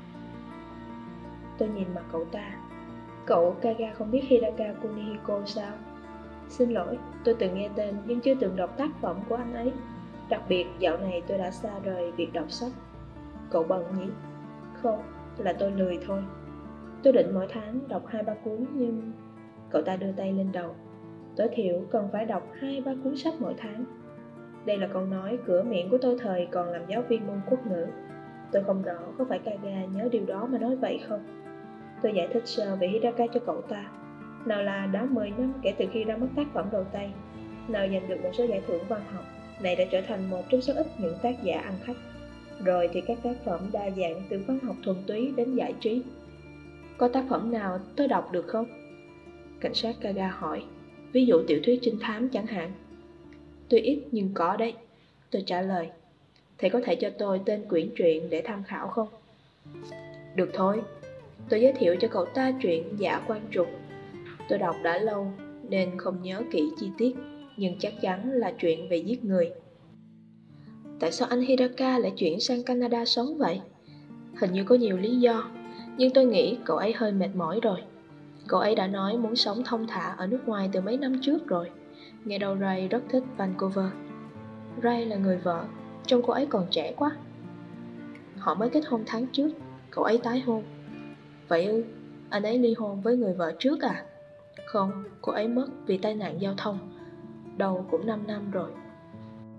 Speaker 1: Tôi nhìn mặt cậu ta. Cậu Kaga không biết Hidaka Kunihiko sao? Xin lỗi, tôi từng nghe tên nhưng chưa từng đọc tác phẩm của anh ấy. Đặc biệt dạo này tôi đã xa rời việc đọc sách. Cậu bận nhỉ? Không, là tôi lười thôi. Tôi định mỗi tháng đọc 2-3 cuốn nhưng... Cậu ta đưa tay lên đầu. Tối thiểu cần phải đọc 2-3 cuốn sách mỗi tháng. Đây là câu nói cửa miệng của tôi thời còn làm giáo viên môn quốc ngữ. Tôi không rõ có phải Kaga nhớ điều đó mà nói vậy không. Tôi giải thích sơ về Hidaka cho cậu ta. Nào là đã 10 năm kể từ khi ra mắt tác phẩm đầu tay, nào giành được một số giải thưởng văn học, này đã trở thành một trong số ít những tác giả ăn khách. Rồi thì các tác phẩm đa dạng từ văn học thuần túy đến giải trí. Có tác phẩm nào tôi đọc được không? Cảnh sát Kaga hỏi. Ví dụ tiểu thuyết trinh thám chẳng hạn. Tuy ít nhưng có đấy. Tôi trả lời. Thầy có thể cho tôi tên quyển truyện để tham khảo không? Được thôi. Tôi giới thiệu cho cậu ta truyện Dã Quan Trục. Tôi đọc đã lâu nên không nhớ kỹ chi tiết, nhưng chắc chắn là chuyện về giết người. Tại sao anh Hidaka lại chuyển sang Canada sống vậy? Hình như có nhiều lý do, nhưng tôi nghĩ cậu ấy hơi mệt mỏi rồi. Cậu ấy đã nói muốn sống thong thả ở nước ngoài từ mấy năm trước rồi. Nghe đầu Ray rất thích Vancouver. Ray là người vợ, trông cô ấy còn trẻ quá. Họ mới kết hôn tháng trước, cậu ấy tái hôn. Vậy ư, anh ấy ly hôn với người vợ trước à? Không, cô ấy mất vì tai nạn giao thông. Đầu cũng 5 năm rồi.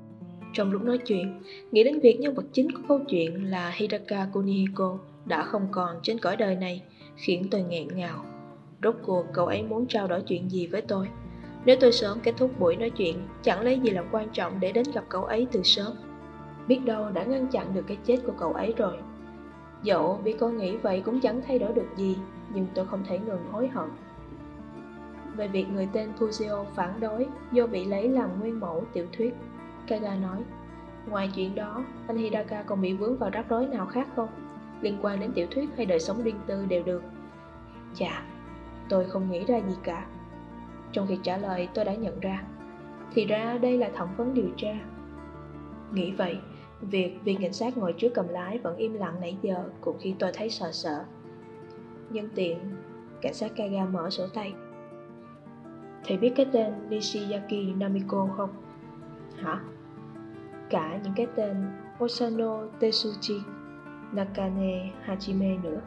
Speaker 1: Trong lúc nói chuyện, nghĩ đến việc nhân vật chính của câu chuyện là Hidaka Kunihiko đã không còn trên cõi đời này, khiến tôi nghẹn ngào. Rốt cuộc cậu ấy muốn trao đổi chuyện gì với tôi? Nếu tôi sớm kết thúc buổi nói chuyện, chẳng lấy gì làm quan trọng để đến gặp cậu ấy từ sớm. Biết đâu đã ngăn chặn được cái chết của cậu ấy rồi. Dẫu vì con nghĩ vậy cũng chẳng thay đổi được gì, nhưng tôi không thể ngừng hối hận. Về việc người tên Fujio phản đối do bị lấy làm nguyên mẫu tiểu thuyết, Kaga nói, ngoài chuyện đó, anh Hidaka còn bị vướng vào rắc rối nào khác không? Liên quan đến tiểu thuyết hay đời sống riêng tư đều được. Chà, tôi không nghĩ ra gì cả. Trong khi trả lời tôi đã nhận ra, thì ra đây là thẩm vấn điều tra. Nghĩ vậy, việc viên cảnh sát ngồi trước cầm lái vẫn im lặng nãy giờ cũng khiến tôi thấy sợ sợ. Nhân tiện, cảnh sát Kaga mở sổ tay. Thầy biết cái tên Nishiyaki Namiko không? Hả? Cả những cái tên Osano Tetsuchi, Nakane Hajime nữa.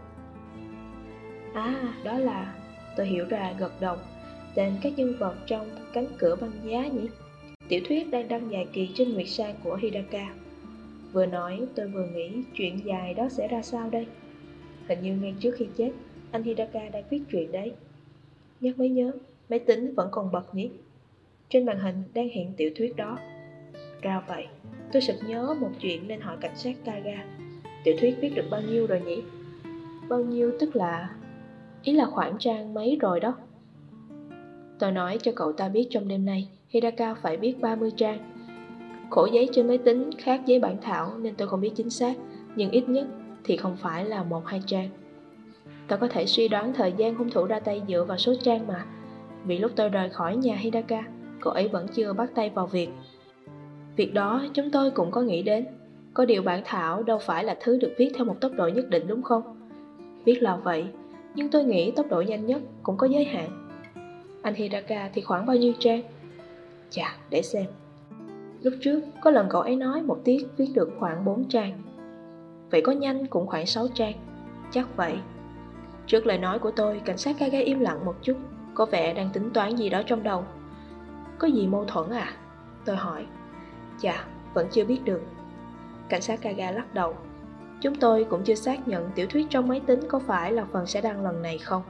Speaker 1: À, đó là... Tôi hiểu ra, gật đầu. Tên các nhân vật trong Cánh cửa băng giá nhỉ? Tiểu thuyết đang đăng dài kỳ trên Nguyệt Sang của Hidaka. Vừa nói tôi vừa nghĩ chuyện dài đó sẽ ra sao đây. Hình như ngay trước khi chết, anh Hidaka đang viết chuyện đấy. Nhắc mới nhớ, máy tính vẫn còn bật nhỉ? Trên màn hình đang hiện tiểu thuyết đó. Ra vậy, tôi sực nhớ một chuyện nên hỏi cảnh sát Kaga. Tiểu thuyết viết được bao nhiêu rồi nhỉ? Bao nhiêu tức là... Ý là khoảng trang mấy rồi đó. Tôi nói cho cậu ta biết trong đêm nay Hidaka phải viết 30 trang. Khổ giấy trên máy tính khác giấy bản thảo nên tôi không biết chính xác, nhưng ít nhất thì không phải là 1-2 trang. Tôi có thể suy đoán thời gian hung thủ ra tay dựa vào số trang mà. Vì lúc tôi rời khỏi nhà Hidaka, cậu ấy vẫn chưa bắt tay vào việc. Việc đó chúng tôi cũng có nghĩ đến. Có điều bản thảo đâu phải là thứ được viết theo một tốc độ nhất định đúng không? Biết là vậy, nhưng tôi nghĩ tốc độ nhanh nhất cũng có giới hạn. Anh Hidaka thì khoảng bao nhiêu trang? Chà, để xem. Lúc trước, có lần cậu ấy nói một tiết viết được khoảng 4 trang. Vậy có nhanh cũng khoảng 6 trang. Chắc vậy. Trước lời nói của tôi, cảnh sát Kaga im lặng một chút, có vẻ đang tính toán gì đó trong đầu. Có gì mâu thuẫn à? Tôi hỏi. Chà, vẫn chưa biết được. Cảnh sát Kaga lắc đầu. Chúng tôi cũng chưa xác nhận tiểu thuyết trong máy tính có phải là phần sẽ đăng lần này không.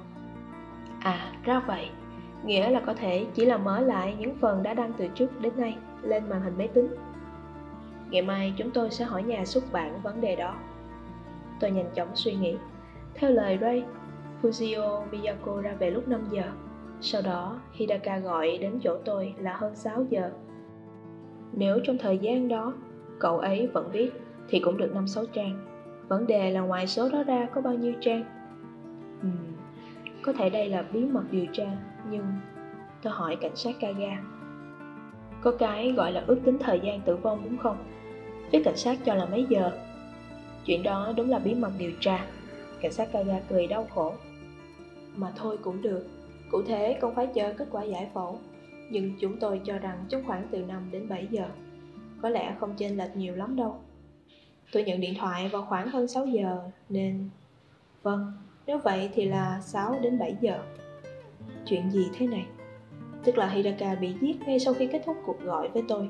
Speaker 1: À, ra vậy. Nghĩa là có thể chỉ là mở lại những phần đã đăng từ trước đến nay lên màn hình máy tính. Ngày mai chúng tôi sẽ hỏi nhà xuất bản vấn đề đó. Tôi nhanh chóng suy nghĩ. Theo lời Ray, Fujio Miyako ra về lúc 5 giờ. Sau đó Hidaka gọi đến chỗ tôi là hơn 6 giờ. Nếu trong thời gian đó cậu ấy vẫn viết thì cũng được 5-6 trang. Vấn đề là ngoài số đó ra có bao nhiêu trang? Có thể đây là bí mật điều tra, nhưng... Tôi hỏi cảnh sát Kaga. Có cái gọi là ước tính thời gian tử vong đúng không? Phía cảnh sát cho là mấy giờ? Chuyện đó đúng là bí mật điều tra. Cảnh sát Kaga cười đau khổ. Mà thôi cũng được. Cụ thể không phải chờ kết quả giải phẫu, nhưng chúng tôi cho rằng trong khoảng từ 5 đến 7 giờ. Có lẽ không chênh lệch nhiều lắm đâu. Tôi nhận điện thoại vào khoảng hơn 6 giờ nên... Vâng, nếu vậy thì là 6 đến 7 giờ. Chuyện gì thế này? Tức là Hidaka bị giết ngay sau khi kết thúc cuộc gọi với tôi.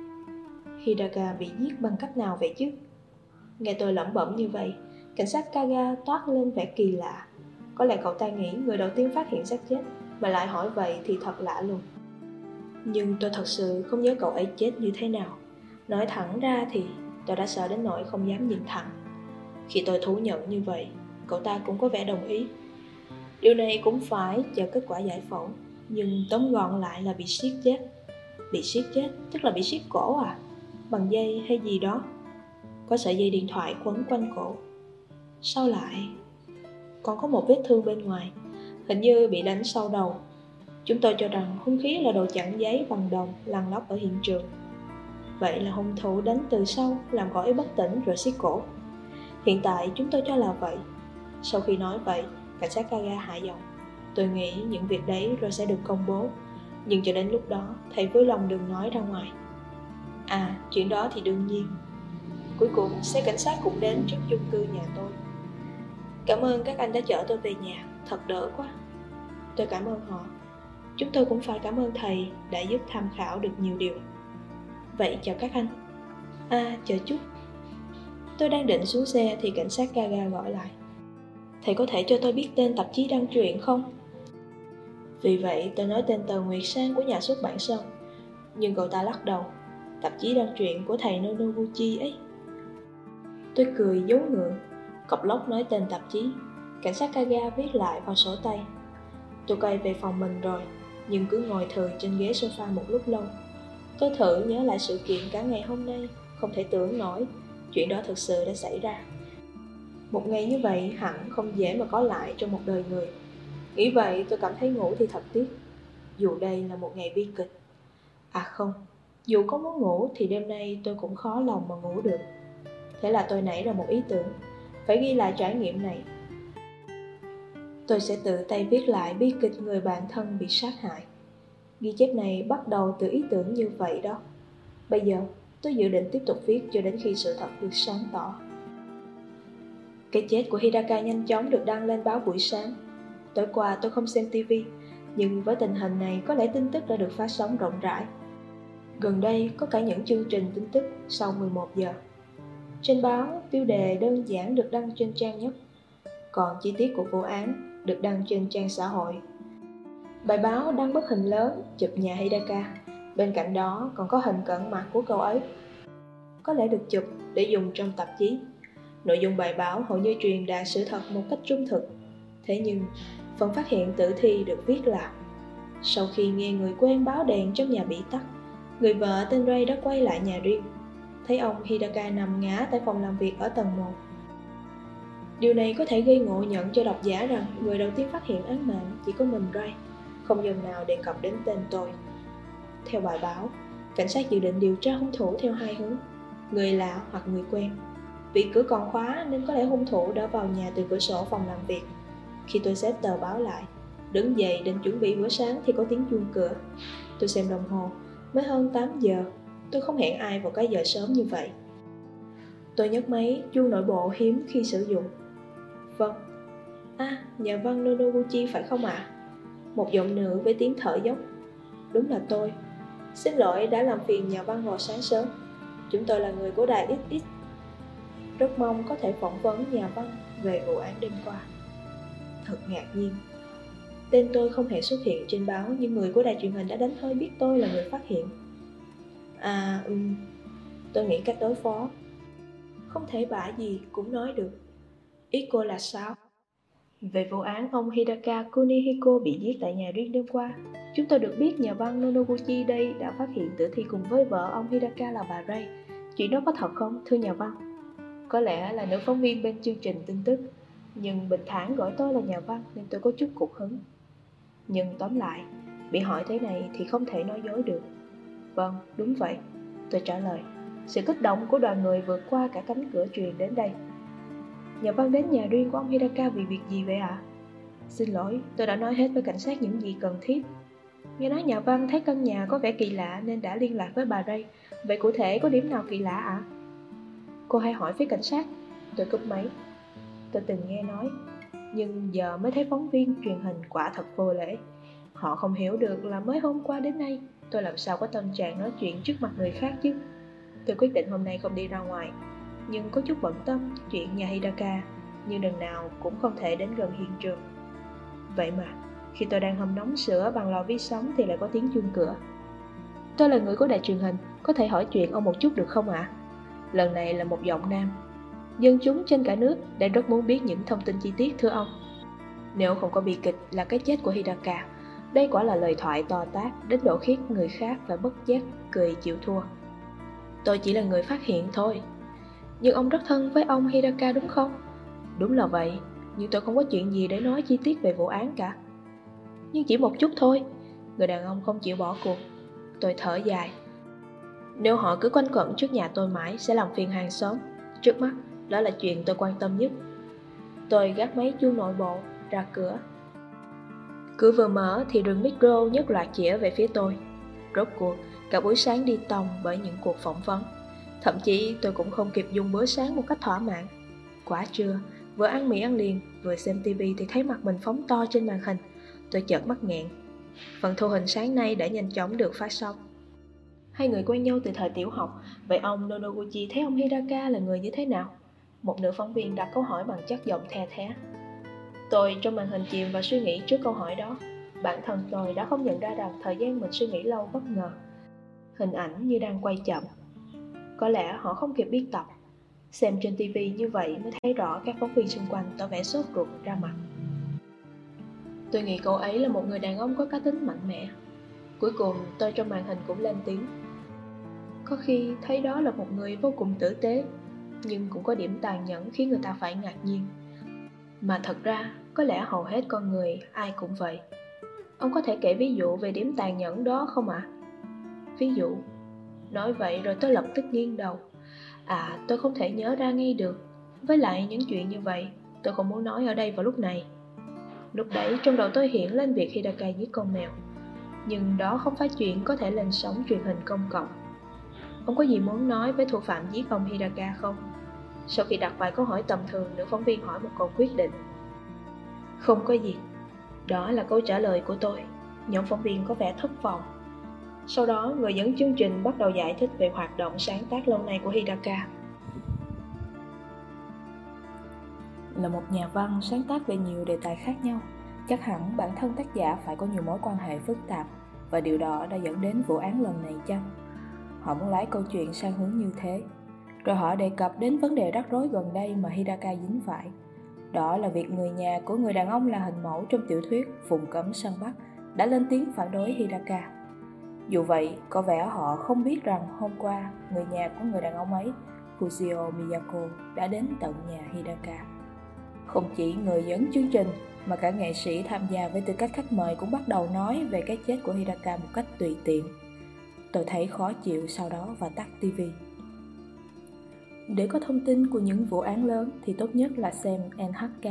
Speaker 1: Hidaka bị giết bằng cách nào vậy chứ? Nghe tôi lẩm bẩm như vậy, cảnh sát Kaga toát lên vẻ kỳ lạ. Có lẽ cậu ta nghĩ người đầu tiên phát hiện xác chết, mà lại hỏi vậy thì thật lạ luôn. Nhưng tôi thật sự không nhớ cậu ấy chết như thế nào. Nói thẳng ra thì tôi đã sợ đến nỗi không dám nhìn thẳng. Khi tôi thú nhận như vậy, cậu ta cũng có vẻ đồng ý. Điều này cũng phải chờ kết quả giải phẫu, nhưng tóm gọn lại là bị siết chết. Bị siết chết tức là bị siết cổ à? Bằng dây hay gì đó? Có sợi dây điện thoại quấn quanh cổ. Sao lại? Còn có một vết thương bên ngoài, hình như bị đánh sau đầu. Chúng tôi cho rằng hung khí là đồ chặn giấy bằng đồng lăn lóc ở hiện trường. Vậy là hung thủ đánh từ sau, làm cậu ấy bất tỉnh rồi siết cổ. Hiện tại chúng tôi cho là vậy. Sau khi nói vậy, cảnh sát Kaga hạ giọng. Tôi nghĩ những việc đấy rồi sẽ được công bố, nhưng cho đến lúc đó thầy vui lòng đừng nói ra ngoài. À, chuyện đó thì đương nhiên. Cuối cùng xe cảnh sát cũng đến trước chung cư nhà tôi. Cảm ơn các anh đã chở tôi về nhà, thật đỡ quá. Tôi cảm ơn họ. Chúng tôi cũng phải cảm ơn thầy đã giúp tham khảo được nhiều điều. Vậy chào các anh. À, chờ chút. Tôi đang định xuống xe thì cảnh sát Gaga gọi lại. Thầy có thể cho tôi biết tên tạp chí đăng truyện không? Vì vậy tôi nói tên tờ Nguyệt Sang của nhà xuất bản xong. Nhưng cậu ta lắc đầu. Tạp chí đăng truyện của thầy Nonoguchi ấy. Tôi cười giấu ngượng. Cọc lốc nói tên tạp chí. Cảnh sát Kaga viết lại vào sổ tay. Tôi quay về phòng mình rồi, nhưng cứ ngồi thừ trên ghế sofa một lúc lâu. Tôi thử nhớ lại sự kiện cả ngày hôm nay. Không thể tưởng nổi chuyện đó thực sự đã xảy ra. Một ngày như vậy hẳn không dễ mà có lại trong một đời người. Nghĩ vậy tôi cảm thấy ngủ thì thật tiếc. Dù đây là một ngày bi kịch. À không, dù có muốn ngủ thì đêm nay tôi cũng khó lòng mà ngủ được. Thế là tôi nảy ra một ý tưởng, phải ghi lại trải nghiệm này. Tôi sẽ tự tay viết lại bi kịch người bạn thân bị sát hại. Ghi chép này bắt đầu từ ý tưởng như vậy đó. Bây giờ tôi dự định tiếp tục viết cho đến khi sự thật được sáng tỏ. Cái chết của Hidaka nhanh chóng được đăng lên báo buổi sáng. Tối qua tôi không xem TV, nhưng với tình hình này có lẽ tin tức đã được phát sóng rộng rãi. Gần đây có cả những chương trình tin tức sau 11 giờ. Trên báo, tiêu đề đơn giản được đăng trên trang nhất, còn chi tiết của vụ án được đăng trên trang xã hội. Bài báo đăng bức hình lớn chụp nhà Hidaka, bên cạnh đó còn có hình cận mặt của cậu ấy. Có lẽ được chụp để dùng trong tạp chí. Nội dung bài báo hầu như truyền đạt sự thật một cách trung thực. Thế nhưng, phần phát hiện tử thi được viết là: sau khi nghe người quen báo đèn trong nhà bị tắt, người vợ tên Ray đã quay lại nhà riêng, thấy ông Hidaka nằm ngã tại phòng làm việc ở tầng 1. Điều này có thể gây ngộ nhận cho độc giả rằng người đầu tiên phát hiện án mạng chỉ có mình Ray, không dòng nào đề cập đến tên tôi. Theo bài báo, cảnh sát dự định điều tra hung thủ theo hai hướng: người lạ hoặc người quen. Vì cửa còn khóa nên có lẽ hung thủ đã vào nhà từ cửa sổ phòng làm việc. Khi tôi xếp tờ báo lại, đứng dậy định chuẩn bị bữa sáng thì có tiếng chuông cửa. Tôi xem đồng hồ, mới hơn 8 giờ. Tôi không hẹn ai vào cái giờ sớm như vậy. Tôi nhấc máy, chuông nội bộ hiếm khi sử dụng. Vâng. À, nhà văn Nonoguchi phải không ạ? Một giọng nữ với tiếng thở dốc. Đúng là tôi. Xin lỗi đã làm phiền nhà văn vào sáng sớm. Chúng tôi là người của đài XX. Rất mong có thể phỏng vấn nhà văn về vụ án đêm qua. Thật ngạc nhiên. Tên tôi không hề xuất hiện trên báo, nhưng người của đài truyền hình đã đánh hơi biết tôi là người phát hiện. Tôi nghĩ cách đối phó. Không thể bả gì cũng nói được. Ý cô là sao? Về vụ án ông Hidaka Kunihiko bị giết tại nhà riêng đêm qua, chúng tôi được biết nhà văn Nonoguchi đây đã phát hiện tử thi cùng với vợ ông Hidaka là bà Ray. Chuyện đó có thật không, thưa nhà văn? Có lẽ là nữ phóng viên bên chương trình tin tức, nhưng bình thản gọi tôi là nhà văn nên tôi có chút cục hứng. Nhưng tóm lại, bị hỏi thế này thì không thể nói dối được. Vâng, đúng vậy, tôi trả lời. Sự kích động của đoàn người vượt qua cả cánh cửa truyền đến đây. Nhà văn đến nhà riêng của ông Hidaka vì việc gì vậy ạ? Xin lỗi, tôi đã nói hết với cảnh sát những gì cần thiết. Nghe nói nhà văn thấy căn nhà có vẻ kỳ lạ nên đã liên lạc với bà Ray. Vậy cụ thể có điểm nào kỳ lạ ạ? Cô hãy hỏi phía cảnh sát. Tôi cúp máy. Tôi từng nghe nói, nhưng giờ mới thấy phóng viên truyền hình quả thật vô lễ. Họ không hiểu được là mới hôm qua đến nay tôi làm sao có tâm trạng nói chuyện trước mặt người khác chứ. Tôi quyết định hôm nay không đi ra ngoài, nhưng có chút bận tâm chuyện nhà Hidaka, nhưng lần nào cũng không thể đến gần hiện trường. Vậy mà, khi tôi đang hâm nóng sữa bằng lò vi sóng thì lại có tiếng chuông cửa. Tôi là người của đài truyền hình, có thể hỏi chuyện ông một chút được không ạ? Lần này là một giọng nam. Dân chúng trên cả nước đang rất muốn biết những thông tin chi tiết, thưa ông. Nếu không có bi kịch là cái chết của Hidaka, đây quả là lời thoại to tát đến độ khiến người khác phải bất giác cười chịu thua. Tôi chỉ là người phát hiện thôi. Nhưng ông rất thân với ông Hidaka đúng không? Đúng là vậy, nhưng tôi không có chuyện gì để nói chi tiết về vụ án cả. Nhưng chỉ một chút thôi. Người đàn ông không chịu bỏ cuộc. Tôi thở dài. Nếu họ cứ quanh quẩn trước nhà tôi mãi sẽ làm phiền hàng xóm. Trước mắt, đó là chuyện tôi quan tâm nhất. Tôi gác máy chuông nội bộ, ra cửa. Cửa vừa mở thì rừng micro nhất loạt chĩa về phía tôi. Rốt cuộc, cả buổi sáng đi tòng bởi những cuộc phỏng vấn. Thậm chí tôi cũng không kịp dùng bữa sáng một cách thỏa mãn. Quá trưa, vừa ăn mì ăn liền, vừa xem tivi thì thấy mặt mình phóng to trên màn hình. Tôi chợt mắc nghẹn. Phần thu hình sáng nay đã nhanh chóng được phát sóng. Hai người quen nhau từ thời tiểu học. Vậy ông Nonoguchi thấy ông Hidaka là người như thế nào? Một nữ phóng viên đặt câu hỏi bằng chất giọng the thé. Tôi trong màn hình chìm vào suy nghĩ trước câu hỏi đó. Bản thân tôi đã không nhận ra rằng thời gian mình suy nghĩ lâu bất ngờ. Hình ảnh như đang quay chậm. Có lẽ họ không kịp biên tập. Xem trên TV như vậy mới thấy rõ các phóng viên xung quanh tỏ vẻ sốt ruột ra mặt. Tôi nghĩ cậu ấy là một người đàn ông có cá tính mạnh mẽ. Cuối cùng tôi trong màn hình cũng lên tiếng. Có khi thấy đó là một người vô cùng tử tế, nhưng cũng có điểm tàn nhẫn khiến người ta phải ngạc nhiên. Mà thật ra, có lẽ hầu hết con người ai cũng vậy. Ông có thể kể ví dụ về điểm tàn nhẫn đó không ạ? Ví dụ. Nói vậy rồi tôi lập tức nghiêng đầu. Tôi không thể nhớ ra ngay được. Với lại những chuyện như vậy, tôi không muốn nói ở đây vào lúc này. Lúc đấy trong đầu tôi hiện lên việc Hidaka giết con mèo. Nhưng đó không phải chuyện có thể lên sóng truyền hình công cộng. Ông có gì muốn nói với thủ phạm giết ông Hidaka không? Sau khi đặt vài câu hỏi tầm thường, nữ phóng viên hỏi một câu quyết định. Không có gì. Đó là câu trả lời của tôi. Nhóm phóng viên có vẻ thất vọng. Sau đó, người dẫn chương trình bắt đầu giải thích về hoạt động sáng tác lâu nay của Hidaka. Là một nhà văn sáng tác về nhiều đề tài khác nhau, chắc hẳn bản thân tác giả phải có nhiều mối quan hệ phức tạp, và điều đó đã dẫn đến vụ án lần này chăng? Họ muốn lái câu chuyện sang hướng như thế. Rồi họ đề cập đến vấn đề rắc rối gần đây mà Hidaka dính phải. Đó là việc người nhà của người đàn ông là hình mẫu trong tiểu thuyết Vùng Cấm Săn Bắt đã lên tiếng phản đối Hidaka. Dù vậy, có vẻ họ không biết rằng hôm qua, người nhà của người đàn ông ấy, Fujio Miyako, đã đến tận nhà Hidaka. Không chỉ người dẫn chương trình, mà cả nghệ sĩ tham gia với tư cách khách mời cũng bắt đầu nói về cái chết của Hidaka một cách tùy tiện. Tôi thấy khó chịu sau đó và tắt TV. Để có thông tin của những vụ án lớn thì tốt nhất là xem NHK.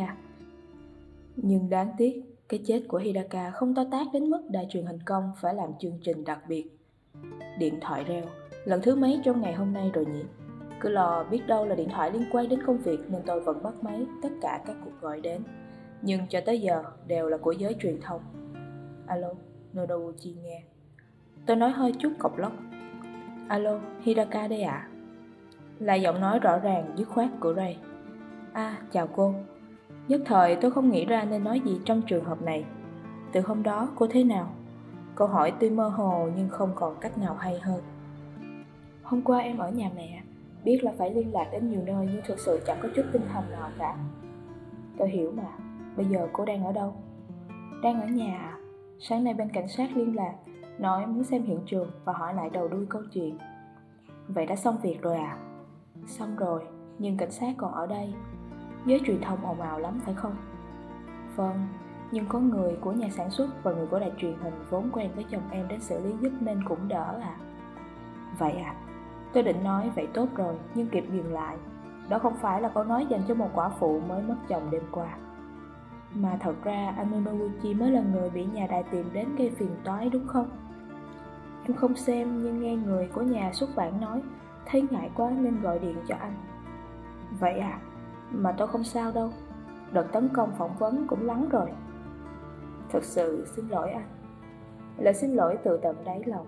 Speaker 1: Nhưng đáng tiếc, cái chết của Hidaka không to tát đến mức đài truyền hình công phải làm chương trình đặc biệt. Điện thoại reo, lần thứ mấy trong ngày hôm nay rồi nhỉ? Cứ lo biết đâu là điện thoại liên quan đến công việc nên tôi vẫn bắt máy tất cả các cuộc gọi đến. Nhưng cho tới giờ đều là của giới truyền thông. Alo, Nonoguchi nghe. Tôi nói hơi chút cộc lốc. Alo, Hidaka đây ạ. Là giọng nói rõ ràng, dứt khoát của Ray. Chào cô. Nhất thời tôi không nghĩ ra nên nói gì trong trường hợp này. Từ hôm đó cô thế nào? Câu hỏi tuy mơ hồ nhưng không còn cách nào hay hơn. Hôm qua em ở nhà mẹ, biết là phải liên lạc đến nhiều nơi nhưng thực sự chẳng có chút tinh thần nào cả. Tôi hiểu mà, bây giờ cô đang ở đâu? Đang ở nhà à? Sáng nay bên cảnh sát liên lạc, nói muốn xem hiện trường và hỏi lại đầu đuôi câu chuyện. Vậy đã xong việc rồi à? Xong rồi, nhưng cảnh sát còn ở đây. Giới truyền thông ồn ào lắm phải không? Vâng, nhưng có người của nhà sản xuất và người của đài truyền hình vốn quen với chồng em đến xử lý giúp nên cũng đỡ à. Vậy à? Tôi định nói vậy tốt rồi, nhưng kịp dừng lại. Đó không phải là câu nói dành cho một quả phụ mới mất chồng đêm qua. Mà thật ra anh Nonoguchi mới là người bị nhà đài tìm đến gây phiền toái đúng không? Em không xem nhưng nghe người của nhà xuất bản nói, thấy ngại quá nên gọi điện cho anh. Vậy à? Mà tôi không sao đâu. Đợt tấn công phỏng vấn cũng lắng rồi. Thực sự xin lỗi anh. Lời xin lỗi từ tận đáy lòng.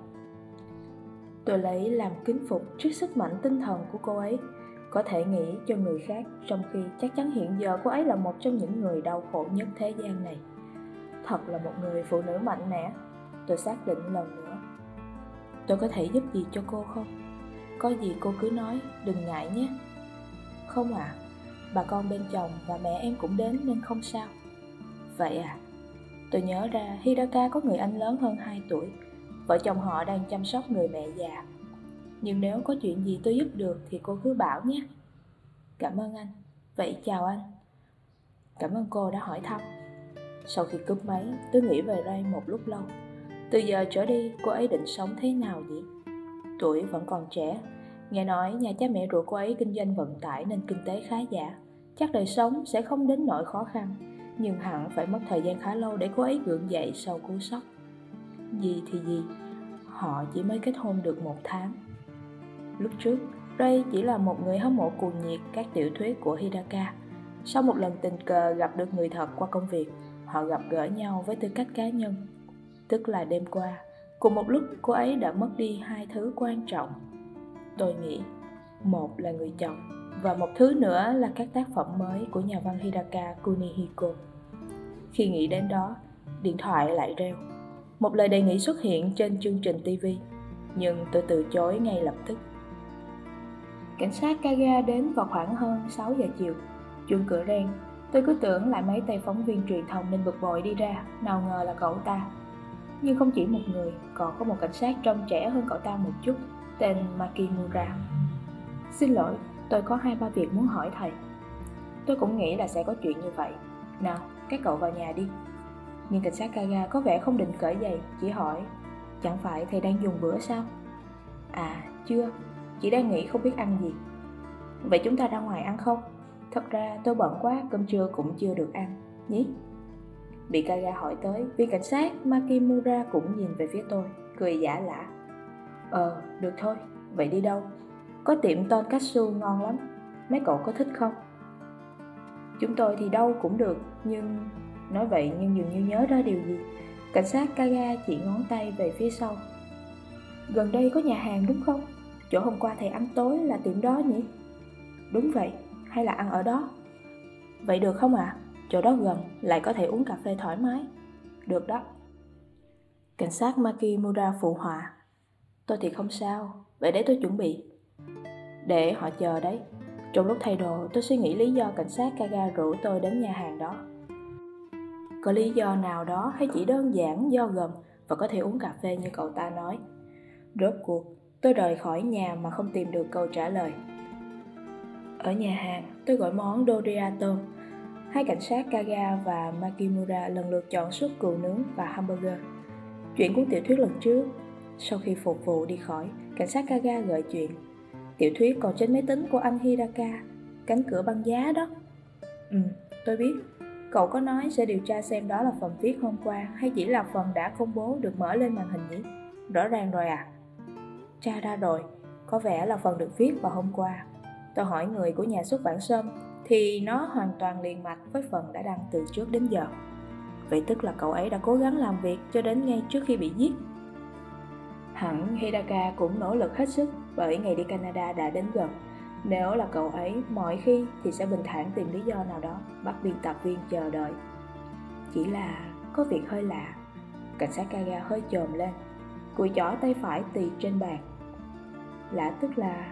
Speaker 1: Tôi lấy làm kính phục trước sức mạnh tinh thần của cô ấy. Có thể nghĩ cho người khác, trong khi chắc chắn hiện giờ cô ấy là một trong những người đau khổ nhất thế gian này. Thật là một người phụ nữ mạnh mẽ. Tôi xác định lần nữa. Tôi có thể giúp gì cho cô không? Có gì cô cứ nói, đừng ngại nhé. Không ạ, bà con bên chồng và mẹ em cũng đến nên không sao. Vậy à? Tôi nhớ ra Hidaka có người anh lớn hơn 2 tuổi. Vợ chồng họ đang chăm sóc người mẹ già. Nhưng nếu có chuyện gì tôi giúp được thì cô cứ bảo nhé. Cảm ơn anh. Vậy chào anh. Cảm ơn cô đã hỏi thăm. Sau khi cúp máy, tôi nghĩ về Ray một lúc lâu. Từ giờ trở đi, cô ấy định sống thế nào nhỉ? Tuổi vẫn còn trẻ. Nghe nói nhà cha mẹ ruột cô ấy kinh doanh vận tải nên kinh tế khá giả. Chắc đời sống sẽ không đến nỗi khó khăn, nhưng hẳn phải mất thời gian khá lâu để cô ấy gượng dậy sau cú sốc. Gì thì gì, họ chỉ mới kết hôn được 1 tháng. Lúc trước, Ray chỉ là một người hâm mộ cuồng nhiệt các tiểu thuyết của Hidaka. Sau một lần tình cờ gặp được người thật qua công việc, họ gặp gỡ nhau với tư cách cá nhân. Tức là đêm qua, Cùng một lúc cô ấy đã mất đi hai thứ quan trọng. Tôi nghĩ, một là người chồng, và một thứ nữa là các tác phẩm mới của nhà văn Hidaka Kunihiko. Khi nghĩ đến đó, điện thoại lại reo. Một lời đề nghị xuất hiện trên chương trình TV, nhưng tôi từ chối ngay lập tức. Cảnh sát Kaga đến vào khoảng hơn 6 giờ chiều. Chuông cửa reng. Tôi cứ tưởng lại mấy tay phóng viên truyền thông nên bực bội đi ra, nào ngờ là cậu ta. Nhưng không chỉ một người, còn có một cảnh sát trông trẻ hơn cậu ta một chút, tên Makimura. Xin lỗi, tôi có 2-3 việc muốn hỏi thầy. Tôi cũng nghĩ là sẽ có chuyện như vậy. Nào, các cậu vào nhà đi. Nhưng cảnh sát Kaga có vẻ không định cởi giày, chỉ hỏi, chẳng phải thầy đang dùng bữa sao? À, chưa, chỉ đang nghĩ không biết ăn gì. Vậy chúng ta ra ngoài ăn không? Thật ra tôi bận quá, cơm trưa cũng chưa được ăn, nhỉ? Bị Kaga hỏi tới, viên cảnh sát Makimura cũng nhìn về phía tôi, cười giả lả. Được thôi, vậy đi đâu? Có tiệm tonkatsu ngon lắm, mấy cậu có thích không? Chúng tôi thì đâu cũng được, nhưng... Nói vậy nhưng dường như nhớ ra điều gì. Cảnh sát Kaga chỉ ngón tay về phía sau. Gần đây có nhà hàng đúng không? Chỗ hôm qua thầy ăn tối là tiệm đó nhỉ? Đúng vậy, hay là ăn ở đó? Vậy được không ạ? Chỗ đó gần, lại có thể uống cà phê thoải mái. Được đó. Cảnh sát Makimura phụ họa. Tôi thì không sao, vậy để tôi chuẩn bị. Để họ chờ đấy. Trong lúc thay đồ, tôi suy nghĩ lý do cảnh sát Kaga rủ tôi đến nhà hàng đó. Có lý do nào đó hay chỉ đơn giản do gần và có thể uống cà phê như cậu ta nói? Rốt cuộc, tôi rời khỏi nhà mà không tìm được câu trả lời. Ở nhà hàng, tôi gọi món Doriato. Hai cảnh sát Kaga và Makimura lần lượt chọn suất cừu nướng và hamburger. Chuyện cuốn tiểu thuyết lần trước. Sau khi phục vụ đi khỏi, cảnh sát Kaga gợi chuyện. Tiểu thuyết còn trên máy tính của anh Hidaka, cánh cửa băng giá đó. Tôi biết. Cậu có nói sẽ điều tra xem đó là phần viết hôm qua hay chỉ là phần đã công bố được mở lên màn hình nhỉ? Rõ ràng rồi à? Tra ra rồi, có vẻ là phần được viết vào hôm qua. Tôi hỏi người của nhà xuất bản Sâm thì nó hoàn toàn liền mạch với phần đã đăng từ trước đến giờ. Vậy tức là cậu ấy đã cố gắng làm việc cho đến ngay trước khi bị giết. Hẳn Hidaka cũng nỗ lực hết sức bởi ngày đi Canada đã đến gần. Nếu là cậu ấy, mọi khi thì sẽ bình thản tìm lý do nào đó bắt biên tập viên chờ đợi. Chỉ là có việc hơi lạ. Cảnh sát Kaga hơi chồm lên, cùi chỏ tay phải tì trên bàn. Lạ tức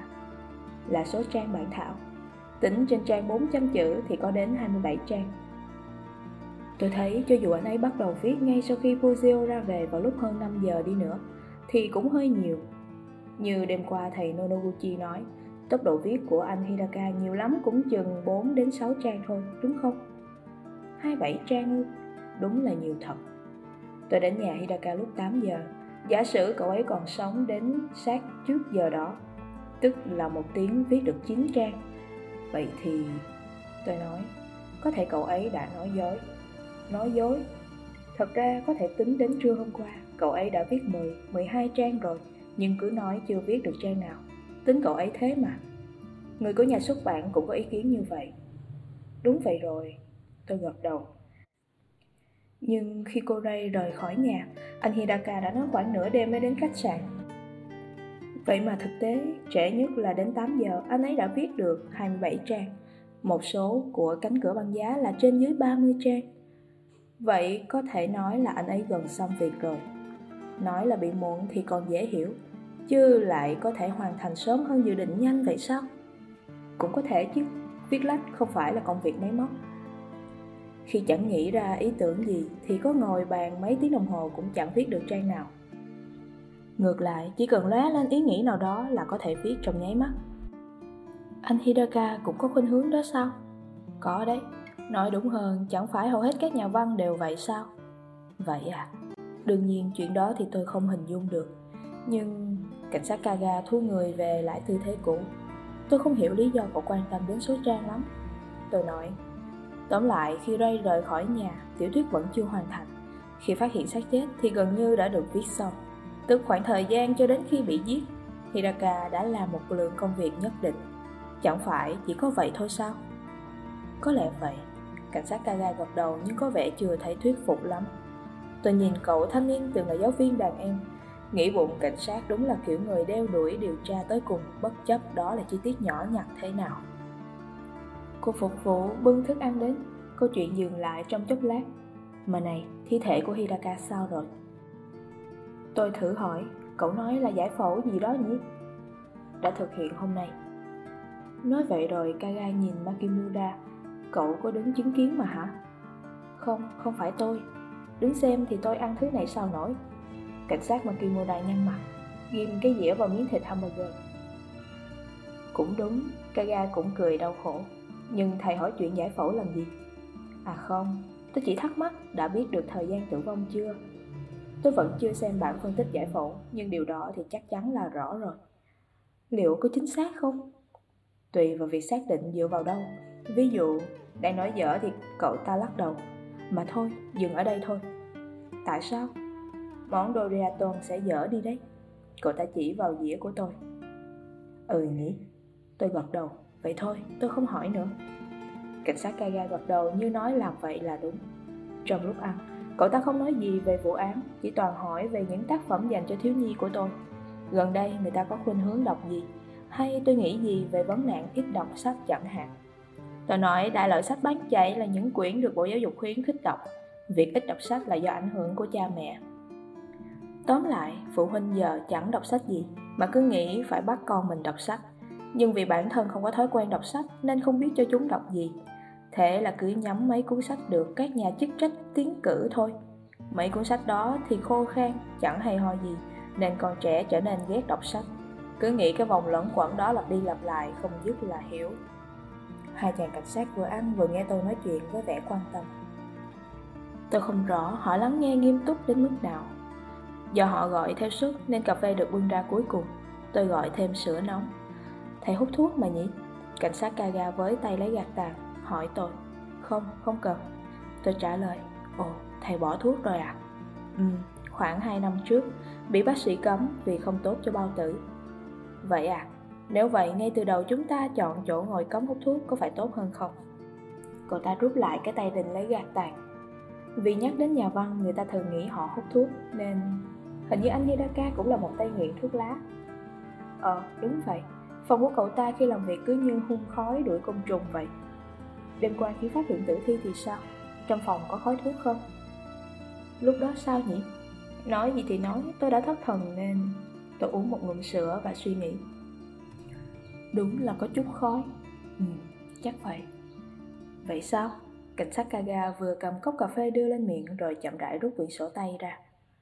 Speaker 1: là số trang bản thảo. Tính trên trang 400 chữ thì có đến 27 trang. Tôi thấy cho dù anh ấy bắt đầu viết ngay sau khi Fujio ra về vào lúc hơn 5 giờ đi nữa thì cũng hơi nhiều. Như đêm qua thầy Nonoguchi nói, tốc độ viết của anh Hidaka nhiều lắm cũng chừng 4 đến 6 trang thôi, đúng không? 27 trang ư? Đúng là nhiều thật. Tôi đến nhà Hidaka lúc 8 giờ. Giả sử cậu ấy còn sống đến sát trước giờ đó, tức là 1 tiếng viết được 9 trang. Vậy thì... Tôi nói, có thể cậu ấy đã nói dối. Nói dối? Thật ra có thể tính đến trưa hôm qua, cậu ấy đã viết 12 trang rồi, nhưng cứ nói chưa viết được trang nào. Tính cậu ấy thế mà. Người của nhà xuất bản cũng có ý kiến như vậy. Đúng vậy rồi, tôi gật đầu. Nhưng khi cô Ray rời khỏi nhà, anh Hidaka đã nói khoảng nửa đêm mới đến khách sạn. Vậy mà thực tế, trễ nhất là đến 8 giờ, anh ấy đã viết được 27 trang. Một số của cánh cửa băng giá là trên dưới 30 trang. Vậy có thể nói là anh ấy gần xong việc rồi. Nói là bị muộn thì còn dễ hiểu, chứ lại có thể hoàn thành sớm hơn dự định nhanh vậy sao? Cũng có thể chứ, viết lách không phải là công việc máy móc. Khi chẳng nghĩ ra ý tưởng gì thì có ngồi bàn mấy tiếng đồng hồ cũng chẳng viết được trang nào. Ngược lại, chỉ cần lóe lên ý nghĩ nào đó là có thể viết trong nháy mắt. Anh Hidaka cũng có khuynh hướng đó sao? Có đấy, nói đúng hơn chẳng phải hầu hết các nhà văn đều vậy sao? Vậy à? Đương nhiên chuyện đó thì tôi không hình dung được. Nhưng cảnh sát Kaga thu người về lại tư thế cũ. Tôi không hiểu lý do cậu quan tâm đến số trang lắm. Tôi nói, tóm lại khi Ray rời khỏi nhà, tiểu thuyết vẫn chưa hoàn thành. Khi phát hiện xác chết thì gần như đã được viết xong. Tức khoảng thời gian cho đến khi bị giết, Hidaka đã làm một lượng công việc nhất định. Chẳng phải chỉ có vậy thôi sao? Có lẽ vậy. Cảnh sát Kaga gật đầu nhưng có vẻ chưa thấy thuyết phục lắm. Tôi nhìn cậu thanh niên từng là giáo viên đàn em. Nghĩ bụng cảnh sát đúng là kiểu người đeo đuổi điều tra tới cùng, bất chấp đó là chi tiết nhỏ nhặt thế nào. Cô phục vụ bưng thức ăn đến. Câu chuyện dừng lại trong chốc lát. Mà này, thi thể của Hidaka sao rồi? Tôi thử hỏi. Cậu nói là giải phẫu gì đó nhỉ? Đã thực hiện hôm nay. Nói vậy rồi Kaga nhìn Makimura. Cậu có đứng chứng kiến mà hả? Không phải tôi. Đứng xem thì tôi ăn thứ này sao nổi. Cảnh sát Makimura nhăn mặt, ghim cái dĩa vào miếng thịt hamburger. Cũng đúng, Kaga cũng cười đau khổ. Nhưng thầy hỏi chuyện giải phẫu làm gì? À không, tôi chỉ thắc mắc đã biết được thời gian tử vong chưa? Tôi vẫn chưa xem bản phân tích giải phẫu, nhưng điều đó thì chắc chắn là rõ rồi. Liệu có chính xác không? Tùy vào việc xác định dựa vào đâu. Ví dụ, đang nói dở thì cậu ta lắc đầu. Mà thôi, dừng ở đây thôi. Tại sao? Món Doriaton sẽ dở đi đấy. Cậu ta chỉ vào dĩa của tôi. Ừ nhỉ. Tôi gật đầu. Vậy thôi, tôi không hỏi nữa. Cảnh sát Kaga gật đầu như nói làm vậy là đúng. Trong lúc ăn, cậu ta không nói gì về vụ án, chỉ toàn hỏi về những tác phẩm dành cho thiếu nhi của tôi. Gần đây người ta có khuynh hướng đọc gì, hay tôi nghĩ gì về vấn nạn ít đọc sách chẳng hạn. Tôi nói đại loại sách bán chạy là những quyển được Bộ Giáo dục khuyến khích đọc. Việc ít đọc sách là do ảnh hưởng của cha mẹ. Tóm lại, phụ huynh giờ chẳng đọc sách gì, mà cứ nghĩ phải bắt con mình đọc sách. Nhưng vì bản thân không có thói quen đọc sách nên không biết cho chúng đọc gì. Thế là cứ nhắm mấy cuốn sách được các nhà chức trách tiến cử thôi. Mấy cuốn sách đó thì khô khan, chẳng hay ho gì, nên con trẻ trở nên ghét đọc sách. Cứ nghĩ cái vòng luẩn quẩn đó lặp đi lặp lại không dứt là hiểu. Hai chàng cảnh sát vừa ăn vừa nghe tôi nói chuyện với vẻ quan tâm. Tôi không rõ họ lắng nghe nghiêm túc đến mức nào. Do họ gọi theo suất nên cà phê được bưng ra cuối cùng. Tôi gọi thêm sữa nóng. Thầy hút thuốc mà nhỉ? Cảnh sát Kaga với tay lấy gạt tàn, hỏi tôi. Không cần. Tôi trả lời. Ồ, thầy bỏ thuốc rồi à? Khoảng 2 năm trước, bị bác sĩ cấm vì không tốt cho bao tử. Vậy à? Nếu vậy ngay từ đầu chúng ta chọn chỗ ngồi cấm hút thuốc có phải tốt hơn không? Cậu ta rút lại cái tay định lấy gạt tàn. Vì nhắc đến nhà văn người ta thường nghĩ họ hút thuốc nên hình như anh Hidaka cũng là một tay nghiện thuốc lá. Đúng vậy. Phòng của cậu ta khi làm việc cứ như hun khói đuổi côn trùng vậy. Đêm qua khi phát hiện tử thi thì sao? Trong phòng có khói thuốc không? Lúc đó sao nhỉ? Nói gì thì nói, tôi đã thất thần nên tôi uống một ngụm sữa và suy nghĩ. Đúng là có chút khói. Chắc vậy. Vậy sao? Cảnh sát Kaga vừa cầm cốc cà phê đưa lên miệng rồi chậm rãi rút quyển sổ tay ra.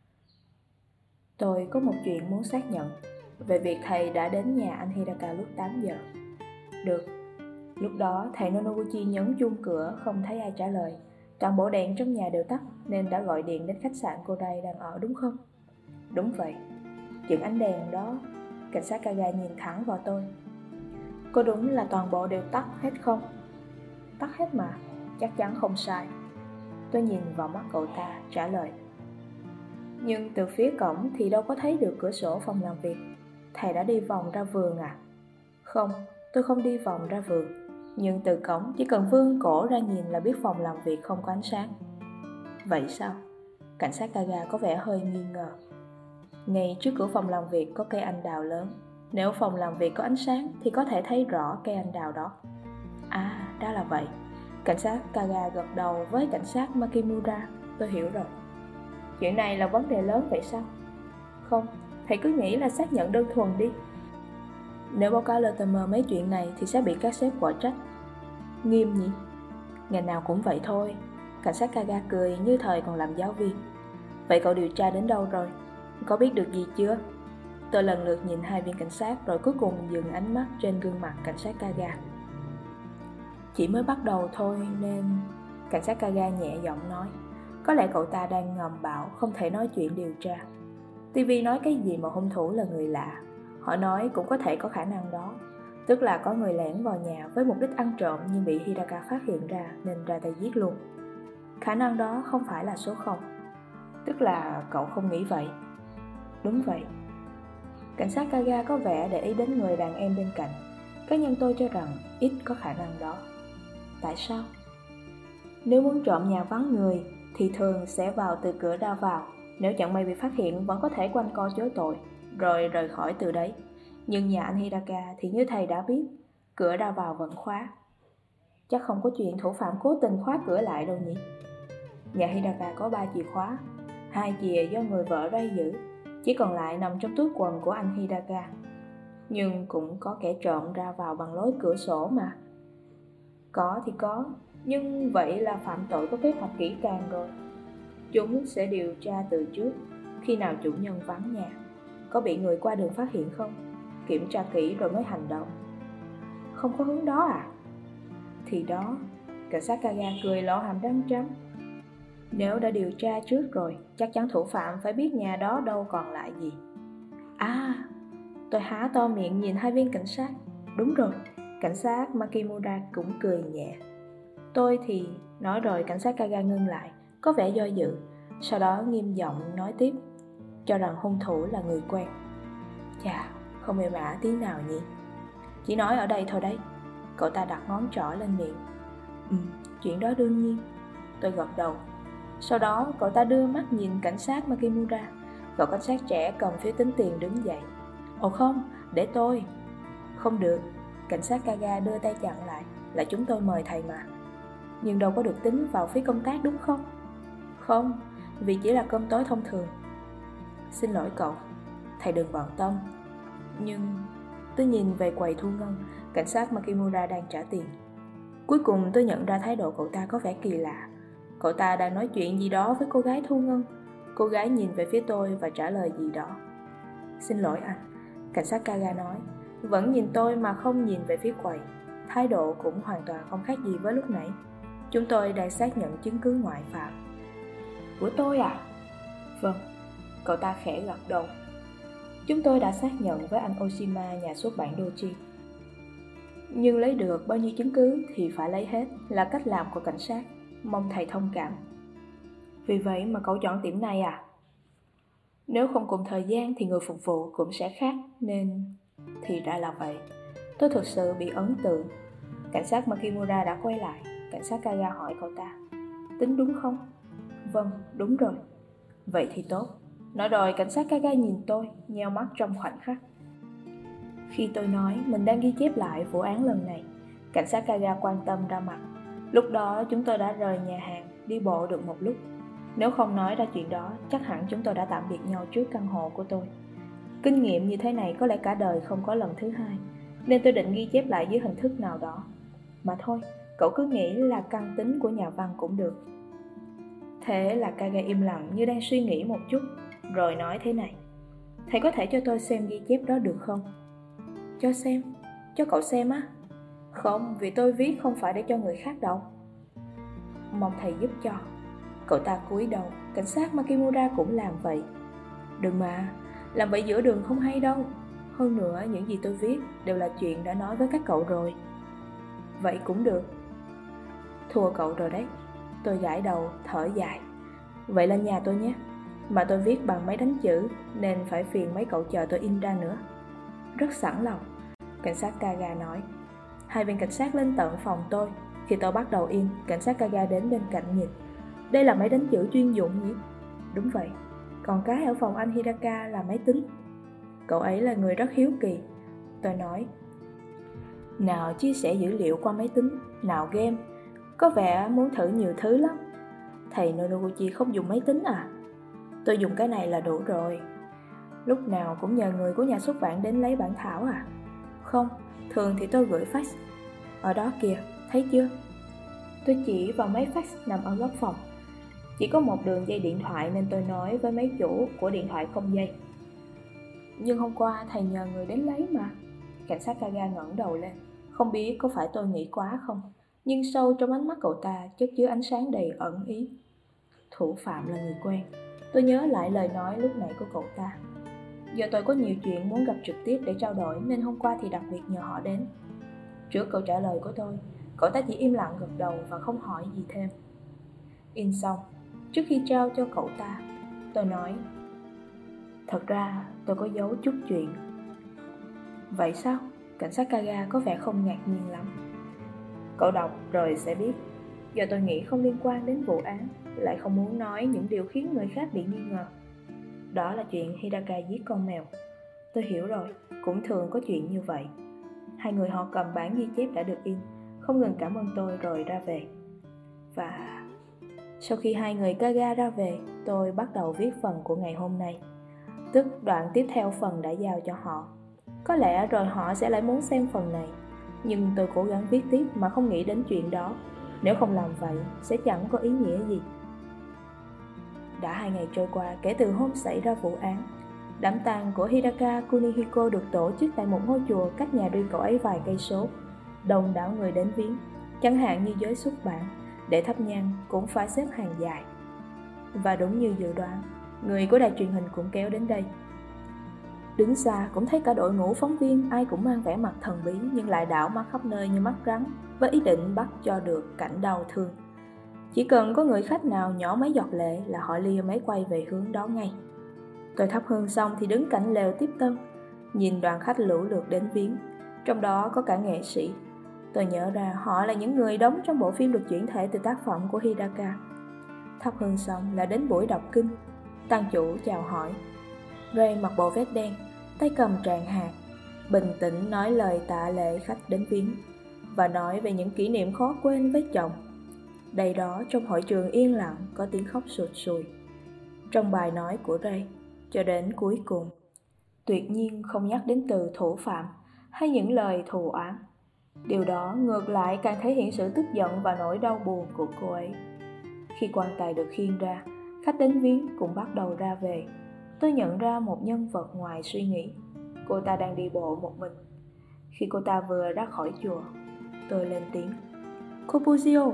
Speaker 1: Tôi có một chuyện muốn xác nhận về việc thầy đã đến nhà anh Hidaka lúc 8 giờ. Được. Lúc đó thầy Nonoguchi nhấn chuông cửa không thấy ai trả lời. Toàn bộ đèn trong nhà đều tắt nên đã gọi điện đến khách sạn cô Ray đang ở đúng không? Đúng vậy. Những ánh đèn đó. Cảnh sát Kaga nhìn thẳng vào tôi. Có đúng là toàn bộ đều tắt hết không? Tắt hết mà. Chắc chắn không sai. Tôi nhìn vào mắt cậu ta trả lời. Nhưng từ phía cổng thì đâu có thấy được cửa sổ phòng làm việc. Thầy đã đi vòng ra vườn à? Không, tôi không đi vòng ra vườn. Nhưng từ cổng chỉ cần vươn cổ ra nhìn là biết phòng làm việc không có ánh sáng. Vậy sao? Cảnh sát Kaga có vẻ hơi nghi ngờ. Ngay trước cửa phòng làm việc có cây anh đào lớn. Nếu phòng làm việc có ánh sáng thì có thể thấy rõ cây anh đào đó. À, ra là vậy. Cảnh sát Kaga gật đầu với cảnh sát Makimura. Tôi hiểu rồi. Chuyện này là vấn đề lớn vậy sao? Không, thầy cứ nghĩ là xác nhận đơn thuần đi. Nếu báo cáo Latimer mấy chuyện này thì sẽ bị các sếp quả trách. Nghiêm nhỉ? Ngày nào cũng vậy thôi. Cảnh sát Kaga cười như thời còn làm giáo viên. Vậy cậu điều tra đến đâu rồi? Có biết được gì chưa? Tôi lần lượt nhìn hai viên cảnh sát rồi cuối cùng dừng ánh mắt trên gương mặt cảnh sát Kaga. Chỉ mới bắt đầu thôi nên... Cảnh sát Kaga nhẹ giọng nói. Có lẽ cậu ta đang ngầm bảo không thể nói chuyện điều tra. TV nói cái gì mà hung thủ là người lạ. Họ nói cũng có thể có khả năng đó. Tức là có người lẻn vào nhà với mục đích ăn trộm nhưng bị Hidaka phát hiện ra nên ra tay giết luôn. Khả năng đó không phải là số 0. Tức là cậu không nghĩ vậy. Đúng vậy. Cảnh sát Kaga có vẻ để ý đến người đàn em bên cạnh. Cá nhân tôi cho rằng ít có khả năng đó. Tại sao? Nếu muốn trộm nhà vắng người thì thường sẽ vào từ cửa ra vào. Nếu chẳng may bị phát hiện vẫn có thể quanh co chối tội, rồi rời khỏi từ đấy. Nhưng nhà anh Hidaka thì như thầy đã biết, cửa ra vào vẫn khóa. Chắc không có chuyện thủ phạm cố tình khóa cửa lại đâu nhỉ? Nhà Hidaka có 3 chìa khóa, 2 chìa do người vợ ray giữ, chỉ còn lại nằm trong túi quần của anh Hidaka. Nhưng cũng có kẻ trộm ra vào bằng lối cửa sổ mà. Có thì có, nhưng vậy là phạm tội có kế hoạch kỹ càng rồi. Chúng sẽ điều tra từ trước, khi nào chủ nhân vắng nhà, có bị người qua đường phát hiện không, kiểm tra kỹ rồi mới hành động. Không có hướng đó à? Thì đó, cảnh sát Kaga cười lộ hàm răng trắng. Nếu đã điều tra trước rồi, chắc chắn thủ phạm phải biết nhà đó đâu còn lại gì. À, tôi há to miệng nhìn hai viên cảnh sát. Đúng rồi, cảnh sát Makimura cũng cười nhẹ. Tôi thì... Nói rồi cảnh sát Kaga ngưng lại, có vẻ do dự. Sau đó nghiêm giọng nói tiếp, cho rằng hung thủ là người quen. Chà, không êm ả tí nào nhỉ? Chỉ nói ở đây thôi đấy. Cậu ta đặt ngón trỏ lên miệng. Chuyện đó đương nhiên. Tôi gật đầu. Sau đó cậu ta đưa mắt nhìn cảnh sát Makimura. Cậu cảnh sát trẻ cầm phiếu tính tiền đứng dậy. Ồ không, để tôi. Không được. Cảnh sát Kaga đưa tay chặn lại. Là chúng tôi mời thầy mà. Nhưng đâu có được tính vào phí công tác đúng không? Không, vì chỉ là cơm tối thông thường. Xin lỗi cậu, thầy đừng bận tâm. Nhưng... Tôi nhìn về quầy thu ngân. Cảnh sát Makimura đang trả tiền. Cuối cùng tôi nhận ra thái độ cậu ta có vẻ kỳ lạ. Cậu ta đang nói chuyện gì đó với cô gái thu ngân. Cô gái nhìn về phía tôi và trả lời gì đó. Xin lỗi anh, cảnh sát Kaga nói. Vẫn nhìn tôi mà không nhìn về phía quầy. Thái độ cũng hoàn toàn không khác gì với lúc nãy. Chúng tôi đang xác nhận chứng cứ ngoại phạm. Của tôi à? Vâng, cậu ta khẽ gật đầu. Chúng tôi đã xác nhận với anh Oshima, nhà xuất bản Doji. Nhưng lấy được bao nhiêu chứng cứ thì phải lấy hết, là cách làm của cảnh sát. Mong thầy thông cảm. Vì vậy mà cậu chọn tiệm này à? Nếu không cùng thời gian thì người phục vụ cũng sẽ khác, nên... Thì ra là vậy. Tôi thực sự bị ấn tượng. Cảnh sát Makimura đã quay lại. Cảnh sát Kaga hỏi cậu ta. Tính đúng không? Vâng, đúng rồi. Vậy thì tốt. Nói rồi cảnh sát Kaga nhìn tôi, nheo mắt trong khoảnh khắc. Khi tôi nói mình đang ghi chép lại vụ án lần này, cảnh sát Kaga quan tâm ra mặt. Lúc đó chúng tôi đã rời nhà hàng, đi bộ được một lúc. Nếu không nói ra chuyện đó, chắc hẳn chúng tôi đã tạm biệt nhau trước căn hộ của tôi. Kinh nghiệm như thế này có lẽ cả đời không có lần thứ hai, nên tôi định ghi chép lại dưới hình thức nào đó. Mà thôi, cậu cứ nghĩ là căn tính của nhà văn cũng được. Thế là Kaga im lặng như đang suy nghĩ một chút, rồi nói thế này. Thầy có thể cho tôi xem ghi chép đó được không? Cho xem? Cho cậu xem á? Không, vì tôi viết không phải để cho người khác đâu. Mong thầy giúp cho. Cậu ta cúi đầu, cảnh sát Makimura cũng làm vậy. Đừng mà, làm vậy giữa đường không hay đâu. Hơn nữa, những gì tôi viết đều là chuyện đã nói với các cậu rồi. Vậy cũng được. Thua cậu rồi đấy. Tôi gãi đầu, thở dài. Vậy lên nhà tôi nhé. Mà tôi viết bằng máy đánh chữ, nên phải phiền mấy cậu chờ tôi in ra nữa. Rất sẵn lòng. Cảnh sát Kaga nói. Hai viên cảnh sát lên tận phòng tôi. Khi tôi bắt đầu in, cảnh sát Kaga đến bên cạnh nhìn. Đây là máy đánh chữ chuyên dụng nhỉ? Đúng vậy. Còn cái ở phòng anh Hidaka là máy tính. Cậu ấy là người rất hiếu kỳ. Tôi nói. Nào chia sẻ dữ liệu qua máy tính, nào game. Có vẻ muốn thử nhiều thứ lắm. Thầy Nonoguchi không dùng máy tính à? Tôi dùng cái này là đủ rồi. Lúc nào cũng nhờ người của nhà xuất bản đến lấy bản thảo à? Không, thường thì tôi gửi fax. Ở đó kìa, thấy chưa? Tôi chỉ vào máy fax nằm ở góc phòng. Chỉ có một đường dây điện thoại nên tôi nói với mấy chủ của điện thoại không dây. Nhưng hôm qua thầy nhờ người đến lấy mà. Cảnh sát Kaga ngẩng đầu lên. Không biết có phải tôi nghĩ quá không, nhưng sâu trong ánh mắt cậu ta chất chứa ánh sáng đầy ẩn ý. Thủ phạm là người quen. Tôi nhớ lại lời nói lúc nãy của cậu ta. Giờ tôi có nhiều chuyện muốn gặp trực tiếp để trao đổi, nên hôm qua thì đặc biệt nhờ họ đến. Trước câu trả lời của tôi, cậu ta chỉ im lặng gật đầu và không hỏi gì thêm. In xong, trước khi trao cho cậu ta, tôi nói. Thật ra tôi có giấu chút chuyện. Vậy sao? Cảnh sát Kaga có vẻ không ngạc nhiên lắm. Cậu đọc rồi sẽ biết. Giờ tôi nghĩ không liên quan đến vụ án, lại không muốn nói những điều khiến người khác bị nghi ngờ. Đó là chuyện Hidaka giết con mèo. Tôi hiểu rồi, cũng thường có chuyện như vậy. Hai người họ cầm bản ghi chép đã được in, không ngừng cảm ơn tôi rồi ra về. Và sau khi hai người Kaga ra về, tôi bắt đầu viết phần của ngày hôm nay, tức đoạn tiếp theo phần đã giao cho họ. Có lẽ rồi họ sẽ lại muốn xem phần này, nhưng tôi cố gắng viết tiếp mà không nghĩ đến chuyện đó. Nếu không làm vậy, sẽ chẳng có ý nghĩa gì. Đã 2 ngày trôi qua kể từ hôm xảy ra vụ án. Đám tang của Hidaka Kunihiko được tổ chức tại một ngôi chùa cách nhà riêng cậu ấy vài cây số. Đông đảo người đến viếng, chẳng hạn như giới xuất bản, để thắp nhang cũng phải xếp hàng dài. Và đúng như dự đoán, người của đài truyền hình cũng kéo đến đây. Đứng xa cũng thấy cả đội ngũ phóng viên, ai cũng mang vẻ mặt thần bí nhưng lại đảo mắt khắp nơi như mắt rắn, với ý định bắt cho được cảnh đau thương. Chỉ cần có người khách nào nhỏ mấy giọt lệ là họ lia máy quay về hướng đó ngay. Tôi thắp hương xong thì đứng cạnh lều tiếp tân, nhìn đoàn khách lũ lượt đến viếng, trong đó có cả nghệ sĩ. Tôi nhớ ra họ là những người đóng trong bộ phim được chuyển thể từ tác phẩm của Hidaka. Thắp hương xong là đến buổi đọc kinh. Tăng chủ chào hỏi. Ray mặc bộ vest đen, tay cầm tràng hạt, bình tĩnh nói lời tạ lễ khách đến viếng và nói về những kỷ niệm khó quên với chồng. Đây đó trong hội trường yên lặng có tiếng khóc sụt sùi. Trong bài nói của Ray, cho đến cuối cùng, tuyệt nhiên không nhắc đến từ thủ phạm hay những lời thù oán. Điều đó ngược lại càng thể hiện sự tức giận và nỗi đau buồn của cô ấy. Khi quan tài được khiêng ra, khách đến viếng cũng bắt đầu ra về. Tôi nhận ra một nhân vật ngoài suy nghĩ. Cô ta đang đi bộ một mình. Khi cô ta vừa ra khỏi chùa, tôi lên tiếng: "Cô Fujio."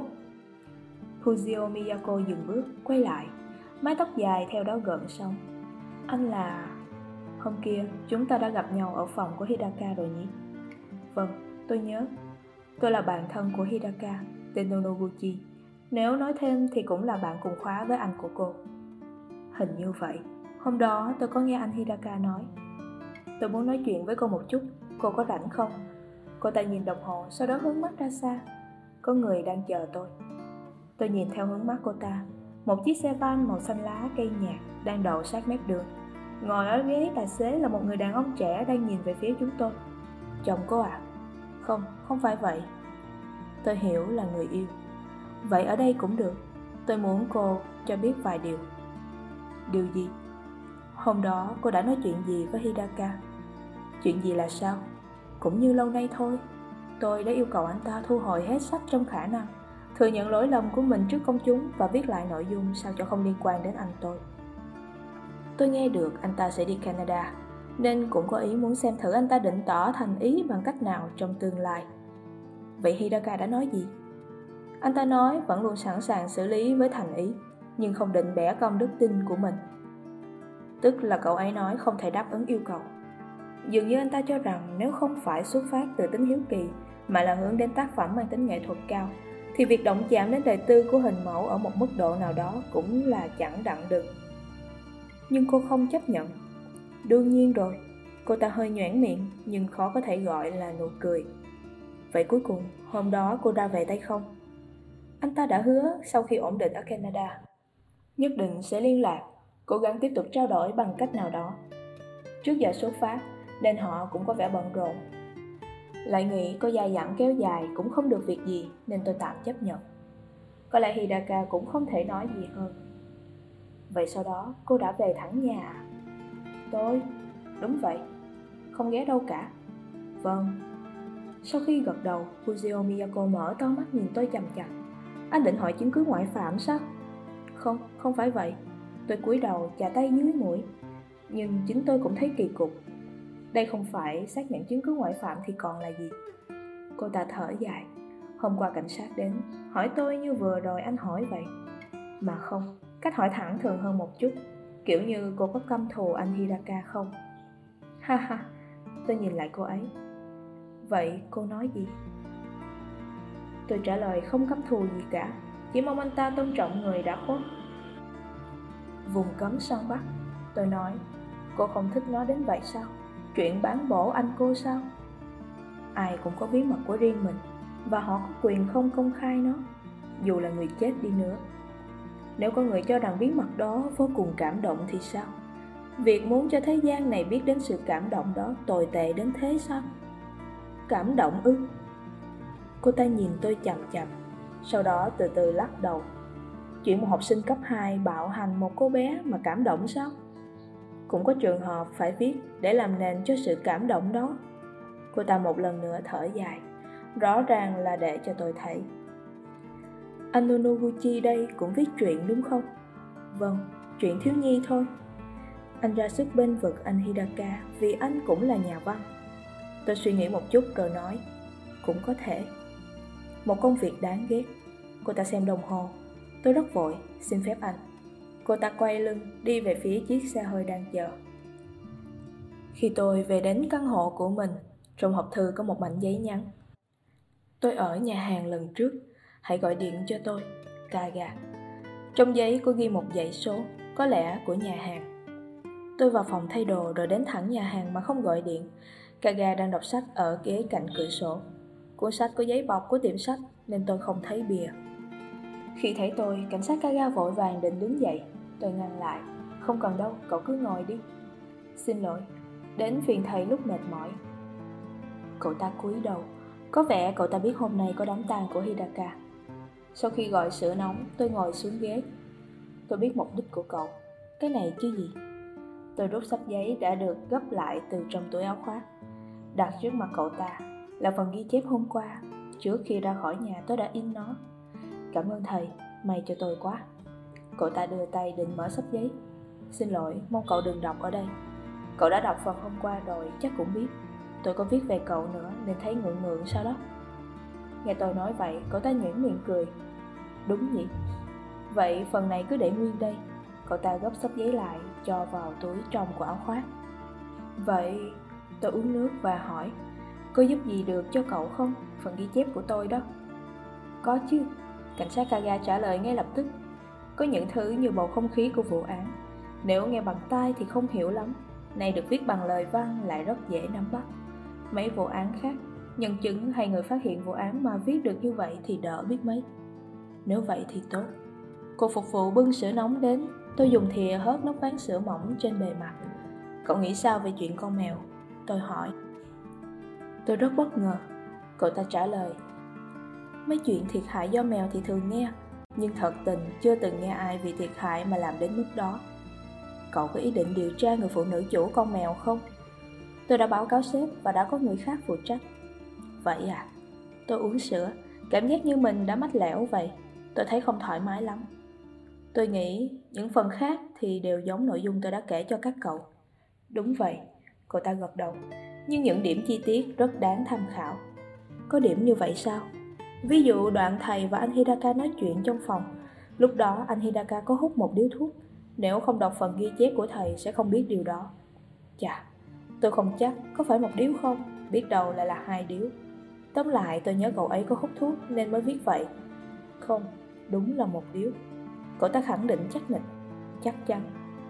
Speaker 1: Fujio Miyako dừng bước, quay lại, mái tóc dài theo đó gợn sóng. "Anh là..." "Hôm kia chúng ta đã gặp nhau ở phòng của Hidaka rồi nhỉ?" "Vâng, tôi nhớ. Tôi là bạn thân của Hidaka, tên Noguchi. Nếu nói thêm thì cũng là bạn cùng khóa với anh của cô." "Hình như vậy. Hôm đó tôi có nghe anh Hidaka nói. Tôi muốn nói chuyện với cô một chút, cô có rảnh không?" Cô ta nhìn đồng hồ, sau đó hướng mắt ra xa. "Có người đang chờ tôi." Tôi nhìn theo hướng mắt cô ta. Một chiếc xe van màu xanh lá cây nhạt đang đậu sát mép đường. Ngồi ở ghế tài xế là một người đàn ông trẻ đang nhìn về phía chúng tôi. "Chồng cô à?" "Không, không phải vậy." Tôi hiểu là người yêu. "Vậy ở đây cũng được. Tôi muốn cô cho biết vài điều." "Điều gì?" "Hôm đó cô đã nói chuyện gì với Hidaka?" "Chuyện gì là sao?" "Cũng như lâu nay thôi. Tôi đã yêu cầu anh ta thu hồi hết sách trong khả năng, thừa nhận lỗi lầm của mình trước công chúng và viết lại nội dung sao cho không liên quan đến anh tôi. Tôi nghe được anh ta sẽ đi Canada, nên cũng có ý muốn xem thử anh ta định tỏ thành ý bằng cách nào trong tương lai." "Vậy Hidaka đã nói gì?" "Anh ta nói vẫn luôn sẵn sàng xử lý với thành ý, nhưng không định bẻ cong đức tin của mình." "Tức là cậu ấy nói không thể đáp ứng yêu cầu." Dường như anh ta cho rằng nếu không phải xuất phát từ tính hiếu kỳ mà là hướng đến tác phẩm mang tính nghệ thuật cao, thì việc động chạm đến đời tư của hình mẫu ở một mức độ nào đó cũng là chẳng đặng đừng. Nhưng cô không chấp nhận. "Đương nhiên rồi." Cô ta hơi nhoẻn miệng nhưng khó có thể gọi là nụ cười. "Vậy cuối cùng hôm đó cô ra về tay không?" "Anh ta đã hứa sau khi ổn định ở Canada nhất định sẽ liên lạc, cố gắng tiếp tục trao đổi bằng cách nào đó. Trước giờ xuất phát nên họ cũng có vẻ bận rộn. Lại nghĩ có dai dẳng kéo dài cũng không được việc gì nên tôi tạm chấp nhận. Có lẽ Hidaka cũng không thể nói gì hơn." "Vậy sau đó cô đã về thẳng nhà à?" "Tôi? Đúng vậy. Không ghé đâu cả." "Vâng." Sau khi gật đầu, Fujio Miyako mở to mắt nhìn tôi chằm chằm. "Anh định hỏi chứng cứ ngoại phạm sao?" "Không, không phải vậy." Tôi cúi đầu chà tay dưới mũi. Nhưng chính tôi cũng thấy kỳ cục. Đây không phải xác nhận chứng cứ ngoại phạm thì còn là gì? Cô ta thở dài. "Hôm qua cảnh sát đến, hỏi tôi như vừa rồi anh hỏi vậy. Mà không, cách hỏi thẳng thường hơn một chút. Kiểu như cô có căm thù anh Hidaka không?" Ha ha, tôi nhìn lại cô ấy. "Vậy cô nói gì?" Tôi trả lời không căm thù gì cả, chỉ mong anh ta tôn trọng người đã khuất. "Vùng cấm săn bắt." Tôi nói. "Cô không thích nói đến vậy sao? Chuyện bán bổ anh cô sao?" Ai cũng có bí mật của riêng mình, và họ có quyền không công khai nó, dù là người chết đi nữa. Nếu có người cho rằng bí mật đó vô cùng cảm động thì sao? Việc muốn cho thế gian này biết đến sự cảm động đó tồi tệ đến thế sao? Cảm động ư? Cô ta nhìn tôi chằm chằm, sau đó từ từ lắc đầu. Chuyện một học sinh cấp 2 bạo hành một cô bé mà cảm động sao? Cũng có trường hợp phải viết để làm nền cho sự cảm động đó. Cô ta một lần nữa thở dài, rõ ràng là để cho tôi thấy. Anh Nonoguchi đây cũng viết truyện đúng không? Vâng, chuyện thiếu nhi thôi. Anh ra sức bênh vực anh Hidaka vì anh cũng là nhà văn. Tôi suy nghĩ một chút rồi nói, cũng có thể. Một công việc đáng ghét. Cô ta xem đồng hồ. Tôi rất vội, xin phép anh. Cô ta quay lưng, đi về phía chiếc xe hơi đang chờ. Khi tôi về đến căn hộ của mình, trong hộp thư có một mảnh giấy nhắn. Tôi ở nhà hàng lần trước, hãy gọi điện cho tôi, Kaga. Trong giấy có ghi một dãy số, có lẽ của nhà hàng. Tôi vào phòng thay đồ rồi đến thẳng nhà hàng mà không gọi điện. Kaga đang đọc sách ở ghế cạnh cửa sổ. Cuốn sách có giấy bọc của tiệm sách nên tôi không thấy bìa. Khi thấy tôi, cảnh sát Kaga vội vàng định đứng dậy. Tôi ngăn lại. Không cần đâu, cậu cứ ngồi đi. Xin lỗi, đến phiền thầy lúc mệt mỏi. Cậu ta cúi đầu. Có vẻ cậu ta biết hôm nay có đám tang của Hidaka. Sau khi gọi sữa nóng, tôi ngồi xuống ghế. Tôi biết mục đích của cậu. Cái này chứ gì? Tôi rút sắp giấy đã được gấp lại từ trong túi áo khoác, đặt trước mặt cậu ta. Là phần ghi chép hôm qua. Trước khi ra khỏi nhà tôi đã in nó. Cảm ơn thầy, may cho tôi quá. Cậu ta đưa tay định mở sắp giấy. Xin lỗi, mong cậu đừng đọc ở đây. Cậu đã đọc phần hôm qua rồi, chắc cũng biết. Tôi có viết về cậu nữa nên thấy ngượng ngượng sao đó. Nghe tôi nói vậy, cậu ta nhếch miệng cười. Đúng nhỉ? Vậy phần này cứ để nguyên đây. Cậu ta gấp sắp giấy lại, cho vào túi trong của áo khoác. Vậy, tôi uống nước và hỏi, có giúp gì được cho cậu không? Phần ghi chép của tôi đó. Có chứ, cảnh sát Kaga trả lời ngay lập tức. Có những thứ như bầu không khí của vụ án. Nếu nghe bằng tai thì không hiểu lắm. Này được viết bằng lời văn lại rất dễ nắm bắt. Mấy vụ án khác, nhân chứng hay người phát hiện vụ án mà viết được như vậy thì đỡ biết mấy. Nếu vậy thì tốt. Cô phục vụ bưng sữa nóng đến. Tôi dùng thìa hớt nốt ván sữa mỏng trên bề mặt. Cậu nghĩ sao về chuyện con mèo? Tôi hỏi. Tôi rất bất ngờ. Cậu ta trả lời. Mấy chuyện thiệt hại do mèo thì thường nghe, nhưng thật tình chưa từng nghe ai vì thiệt hại mà làm đến mức đó. Cậu có ý định điều tra người phụ nữ chủ con mèo không? Tôi đã báo cáo sếp và đã có người khác phụ trách. Vậy à? Tôi uống sữa, cảm giác như mình đã mách lẻo vậy. Tôi thấy không thoải mái lắm. Tôi nghĩ những phần khác thì đều giống nội dung tôi đã kể cho các cậu. Đúng vậy, cậu ta gật đầu. Nhưng những điểm chi tiết rất đáng tham khảo. Có điểm như vậy sao? Ví dụ đoạn thầy và anh Hidaka nói chuyện trong phòng. Lúc đó anh Hidaka có hút một điếu thuốc. Nếu không đọc phần ghi chép của thầy sẽ không biết điều đó. Chà, tôi không chắc có phải một điếu không, biết đâu lại là 2 điếu. Tóm lại tôi nhớ cậu ấy có hút thuốc nên mới viết vậy. Không, đúng là 1 điếu. Cậu ta khẳng định chắc nịch. Chắc chắn.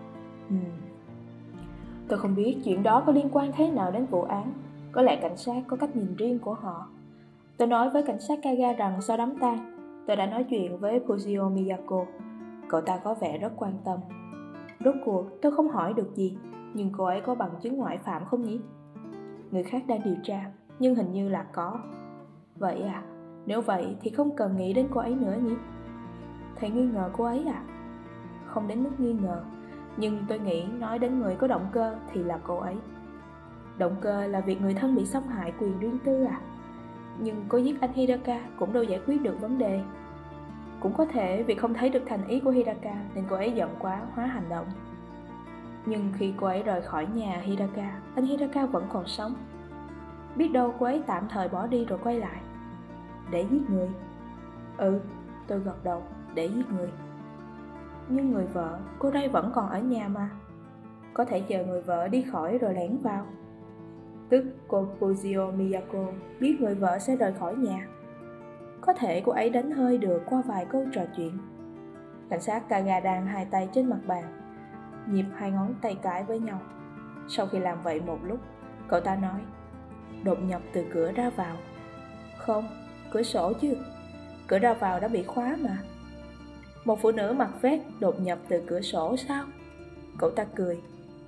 Speaker 1: Tôi không biết chuyện đó có liên quan thế nào đến vụ án. Có lẽ cảnh sát có cách nhìn riêng của họ. Tôi nói với cảnh sát Kaga rằng sau đám tang, tôi đã nói chuyện với Fujio Miyako. Cậu ta có vẻ rất quan tâm. Rốt cuộc tôi không hỏi được gì, nhưng cô ấy có bằng chứng ngoại phạm không nhỉ? Người khác đang điều tra, nhưng hình như là có. Vậy à, nếu vậy thì không cần nghĩ đến cô ấy nữa nhỉ? Thầy nghi ngờ cô ấy à? Không đến mức nghi ngờ, nhưng tôi nghĩ nói đến người có động cơ thì là cô ấy. Động cơ là việc người thân bị xâm hại quyền riêng tư à? Nhưng cô giết anh Hidaka cũng đâu giải quyết được vấn đề. Cũng có thể vì không thấy được thành ý của Hidaka nên cô ấy giận quá hóa hành động. Nhưng khi cô ấy rời khỏi nhà Hidaka, anh Hidaka vẫn còn sống. Biết đâu cô ấy tạm thời bỏ đi rồi quay lại. Để giết người? Ừ, tôi gật đầu, để giết người. Nhưng người vợ, cô đây vẫn còn ở nhà mà. Có thể chờ người vợ đi khỏi rồi lẻn vào. Tức cô Fujio Miyako biết người vợ sẽ rời khỏi nhà. Có thể cô ấy đánh hơi được qua vài câu trò chuyện. Cảnh sát Kaga đang hai tay trên mặt bàn, nhịp 2 ngón tay cái với nhau. Sau khi làm vậy một lúc, cậu ta nói, đột nhập từ cửa ra vào. Không, cửa sổ chứ. Cửa ra vào đã bị khóa mà. Một phụ nữ mặc vest đột nhập từ cửa sổ sao? Cậu ta cười.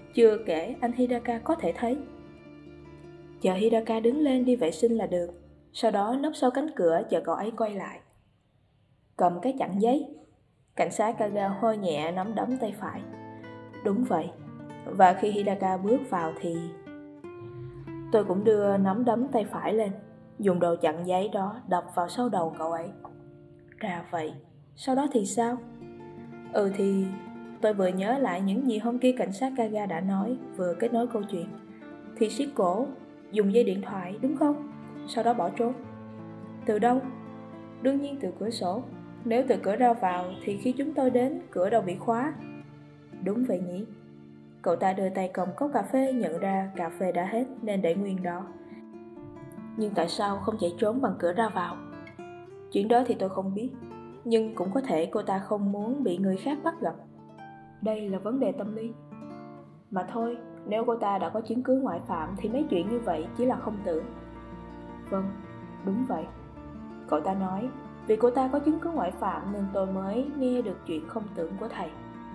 Speaker 1: Chưa kể anh Hidaka có thể thấy. Chờ Hidaka đứng lên đi vệ sinh là được. Sau đó nấp sau cánh cửa chờ cậu ấy quay lại. Cầm cái chặn giấy. Cảnh sát Kaga hôi nhẹ nắm đấm tay phải. Đúng vậy. Và khi Hidaka bước vào thì tôi cũng đưa nắm đấm tay phải lên, dùng đồ chặn giấy đó đập vào sau đầu cậu ấy. Ra vậy. Sau đó thì sao? Thì tôi vừa nhớ lại những gì hôm kia cảnh sát Kaga đã nói, vừa kết nối câu chuyện. Thì siết cổ, dùng dây điện thoại đúng không? Sau đó bỏ trốn. Từ đâu? Đương nhiên từ cửa sổ. Nếu từ cửa ra vào thì khi chúng tôi đến, cửa đâu bị khóa. Đúng vậy nhỉ? Cậu ta đưa tay cầm cốc cà phê, nhận ra cà phê đã hết nên để nguyên đó. Nhưng tại sao không chạy trốn bằng cửa ra vào? Chuyện đó thì tôi không biết. Nhưng cũng có thể cô ta không muốn bị người khác bắt gặp. Đây là vấn đề tâm lý. Mà thôi, nếu cô ta đã có chứng cứ ngoại phạm thì mấy chuyện như vậy chỉ là không tưởng. Vâng, đúng vậy. Cậu ta nói, vì cô ta có chứng cứ ngoại phạm nên tôi mới nghe được chuyện không tưởng của thầy.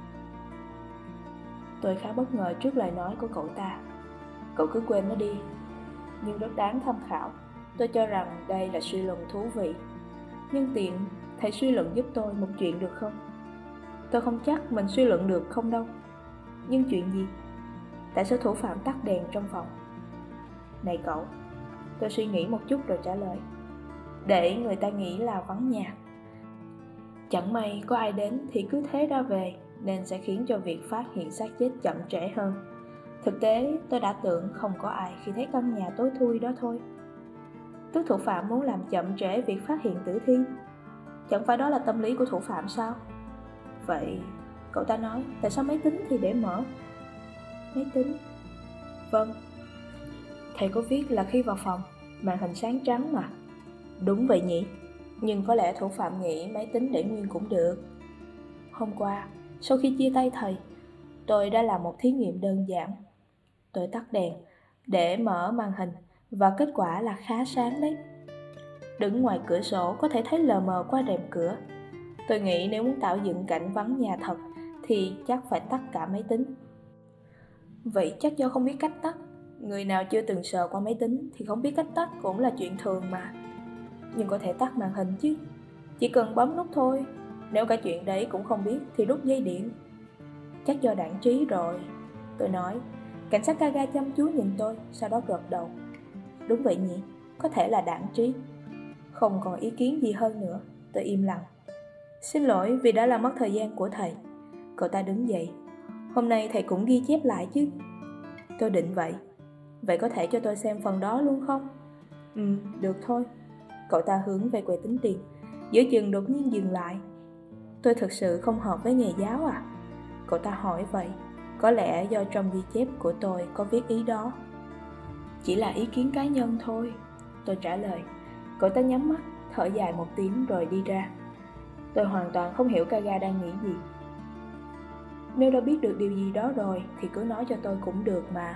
Speaker 1: Tôi khá bất ngờ trước lời nói của cậu ta. Cậu cứ quên nó đi. Nhưng rất đáng tham khảo. Tôi cho rằng đây là suy luận thú vị. Nhưng tiện, thầy suy luận giúp tôi một chuyện được không? Tôi không chắc mình suy luận được không đâu. Nhưng chuyện gì? Tại sao thủ phạm tắt đèn trong phòng? Này cậu, tôi suy nghĩ một chút rồi trả lời. Để người ta nghĩ là vắng nhà. Chẳng may có ai đến thì cứ thế ra về, nên sẽ khiến cho việc phát hiện xác chết chậm trễ hơn. Thực tế, tôi đã tưởng không có ai khi thấy căn nhà tối thui đó thôi. Tức thủ phạm muốn làm chậm trễ việc phát hiện tử thi. Chẳng phải đó là tâm lý của thủ phạm sao? Vậy, cậu ta nói, tại sao máy tính thì để mở? Máy tính? Vâng. Thầy có viết là khi vào phòng, màn hình sáng trắng mà. Đúng vậy nhỉ? Nhưng có lẽ thủ phạm nghĩ máy tính để nguyên cũng được. Hôm qua, sau khi chia tay thầy, tôi đã làm một thí nghiệm đơn giản. Tôi tắt đèn để mở màn hình và kết quả là khá sáng đấy. Đứng ngoài cửa sổ có thể thấy lờ mờ qua rèm cửa. Tôi nghĩ nếu muốn tạo dựng cảnh vắng nhà thật thì chắc phải tắt cả máy tính. Vậy chắc do không biết cách tắt. Người nào chưa từng sờ qua máy tính thì không biết cách tắt cũng là chuyện thường mà. Nhưng có thể tắt màn hình chứ. Chỉ cần bấm nút thôi. Nếu cả chuyện đấy cũng không biết thì rút dây điện. Chắc do đãng trí rồi. Tôi nói. Cảnh sát Kaga chăm chú nhìn tôi, sau đó gật đầu. Đúng vậy nhỉ, có thể là đãng trí. Không còn ý kiến gì hơn nữa. Tôi im lặng. Xin lỗi vì đã làm mất thời gian của thầy. Cậu ta đứng dậy. Hôm nay thầy cũng ghi chép lại chứ? Tôi định vậy. Vậy có thể cho tôi xem phần đó luôn không? Được thôi. Cậu ta hướng về quầy tính tiền. Giữa chừng đột nhiên dừng lại. Tôi thực sự không hợp với nghề giáo à? Cậu ta hỏi vậy. Có lẽ do trong ghi chép của tôi có viết ý đó. Chỉ là ý kiến cá nhân thôi. Tôi trả lời. Cậu ta nhắm mắt, thở dài một tiếng rồi đi ra. Tôi hoàn toàn không hiểu Kaga đang nghĩ gì. Nếu đã biết được điều gì đó rồi thì cứ nói cho tôi cũng được mà.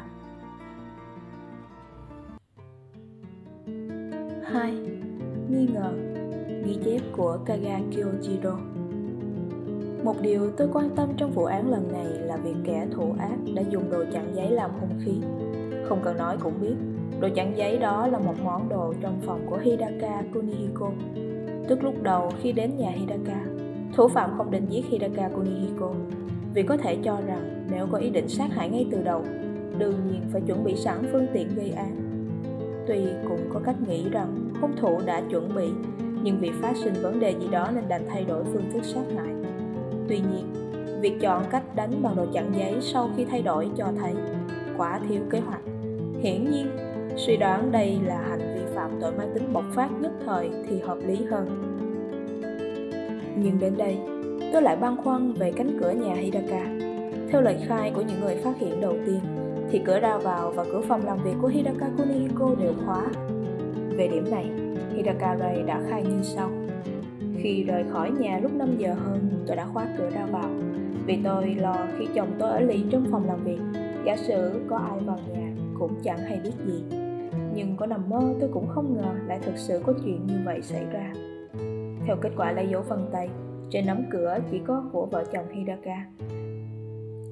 Speaker 1: 2. Nghi ngờ. Ghi chép của Kaga Kyojiro. Một điều tôi quan tâm trong vụ án lần này là việc kẻ thủ ác đã dùng đồ chặn giấy làm hung khí. Không cần nói cũng biết, đồ chặn giấy đó là một món đồ trong phòng của Hidaka Kunihiko. Tức lúc đầu khi đến nhà Hidaka, thủ phạm không định giết Hidaka Kunihiko, vì có thể cho rằng nếu có ý định sát hại ngay từ đầu, đương nhiên phải chuẩn bị sẵn phương tiện gây án. Tuy cũng có cách nghĩ rằng hung thủ đã chuẩn bị, nhưng vì phát sinh vấn đề gì đó nên đành thay đổi phương thức sát hại. Tuy nhiên, việc chọn cách đánh bằng đồ chặn giấy sau khi thay đổi cho thấy quả thiếu kế hoạch. Hiển nhiên, suy đoán đây là hành vi phạm tội mang tính bộc phát nhất thời thì hợp lý hơn. Nhưng đến đây, tôi lại băn khoăn về cánh cửa nhà Hidaka. Theo lời khai của những người phát hiện đầu tiên, thì cửa ra vào và cửa phòng làm việc của Hidaka Kunihiko đều khóa. Về điểm này, Hidaka Ray đã khai như sau. Khi rời khỏi nhà lúc 5 giờ hơn, tôi đã khóa cửa ra vào, vì tôi lo khi chồng tôi ở lì trong phòng làm việc, giả sử có ai vào nhà cũng chẳng hay biết gì. Nhưng có nằm mơ tôi cũng không ngờ lại thực sự có chuyện như vậy xảy ra. Theo kết quả lấy dấu vân tay, trên nắm cửa chỉ có của vợ chồng Hidaka.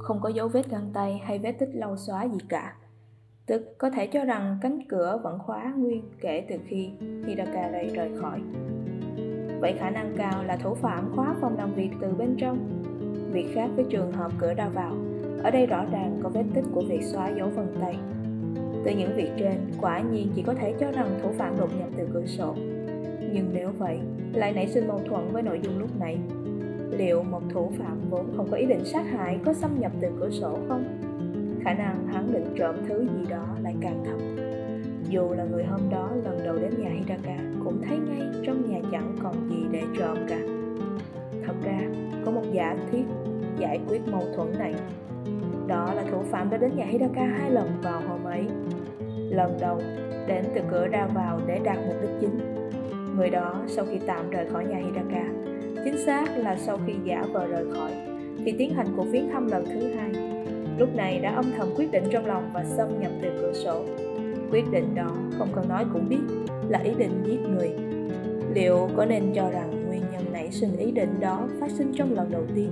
Speaker 1: không có dấu vết găng tay hay vết tích lau xóa gì cả. Tức có thể cho rằng cánh cửa vẫn khóa nguyên kể từ khi Hidaka Rei rời khỏi. Vậy khả năng cao là thủ phạm khóa phòng làm việc từ bên trong. Việc khác với trường hợp cửa ra vào, ở đây rõ ràng có vết tích của việc xóa dấu vân tay. Từ những việc trên, quả nhiên chỉ có thể cho rằng thủ phạm đột nhập từ cửa sổ. Nhưng nếu vậy, lại nảy sinh mâu thuẫn với nội dung lúc nãy. Liệu một thủ phạm vốn không có ý định sát hại có xâm nhập từ cửa sổ không? Khả năng hắn định trộm thứ gì đó lại càng thấp. Dù là người hôm đó lần đầu đến nhà Hidaka cũng thấy ngay trong nhà chẳng còn gì để trộm cả. Thật ra, có một giả thuyết giải quyết mâu thuẫn này. Đó là thủ phạm đã đến nhà Hidaka 2 lần vào hôm ấy. Lần đầu đến từ cửa ra vào để đạt mục đích chính. Người đó sau khi tạm rời khỏi nhà Hidaka, chính xác là sau khi giả vờ rời khỏi, thì tiến hành cuộc viếng thăm lần thứ 2. Lúc này đã âm thầm quyết định trong lòng và xâm nhập từ cửa sổ. Quyết định đó không cần nói cũng biết là ý định giết người. Liệu có nên cho rằng nguyên nhân nảy sinh ý định đó phát sinh trong lần đầu tiên?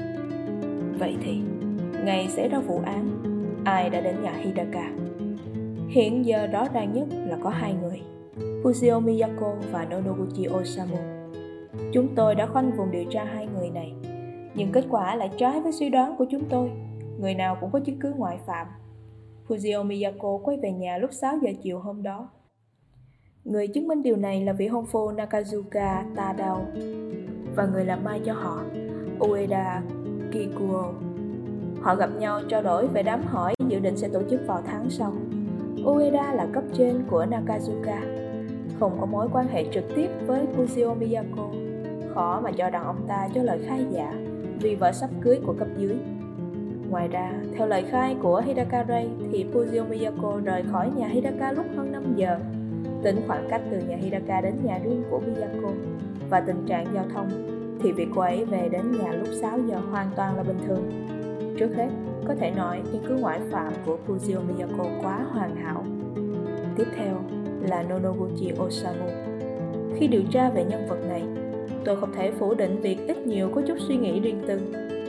Speaker 1: Vậy thì, ngày xảy ra vụ án, ai đã đến nhà Hidaka? Hiện giờ rõ ràng nhất là có 2 người, Fujio Miyako và Nonoguchi Osamu. Chúng tôi đã khoanh vùng điều tra 2 người này, nhưng kết quả lại trái với suy đoán của chúng tôi. Người nào cũng có chứng cứ ngoại phạm. Fujio Miyako quay về nhà lúc 6 giờ chiều hôm đó. Người chứng minh điều này là vị hôn phu Nakazuka Tadao và người làm mai cho họ, Ueda Kikuo. Họ gặp nhau trao đổi về đám hỏi dự định sẽ tổ chức vào tháng sau. Ueda là cấp trên của Nakazuka, không có mối quan hệ trực tiếp với Fujio Miyako. Khó mà cho rằng ông ta cho lời khai giả vì vợ sắp cưới của cấp dưới. Ngoài ra, theo lời khai của Hidaka Rei thì Fujio Miyako rời khỏi nhà Hidaka lúc hơn 5 giờ. Tính khoảng cách từ nhà Hidaka đến nhà riêng của Miyako và tình trạng giao thông thì việc cô ấy về đến nhà lúc 6 giờ hoàn toàn là bình thường. Trước hết, có thể nói chứng cứ ngoại phạm của Fujio Miyako quá hoàn hảo. Tiếp theo là Nonoguchi Osamu. Khi điều tra về nhân vật này, tôi không thể phủ định việc ít nhiều có chút suy nghĩ riêng tư.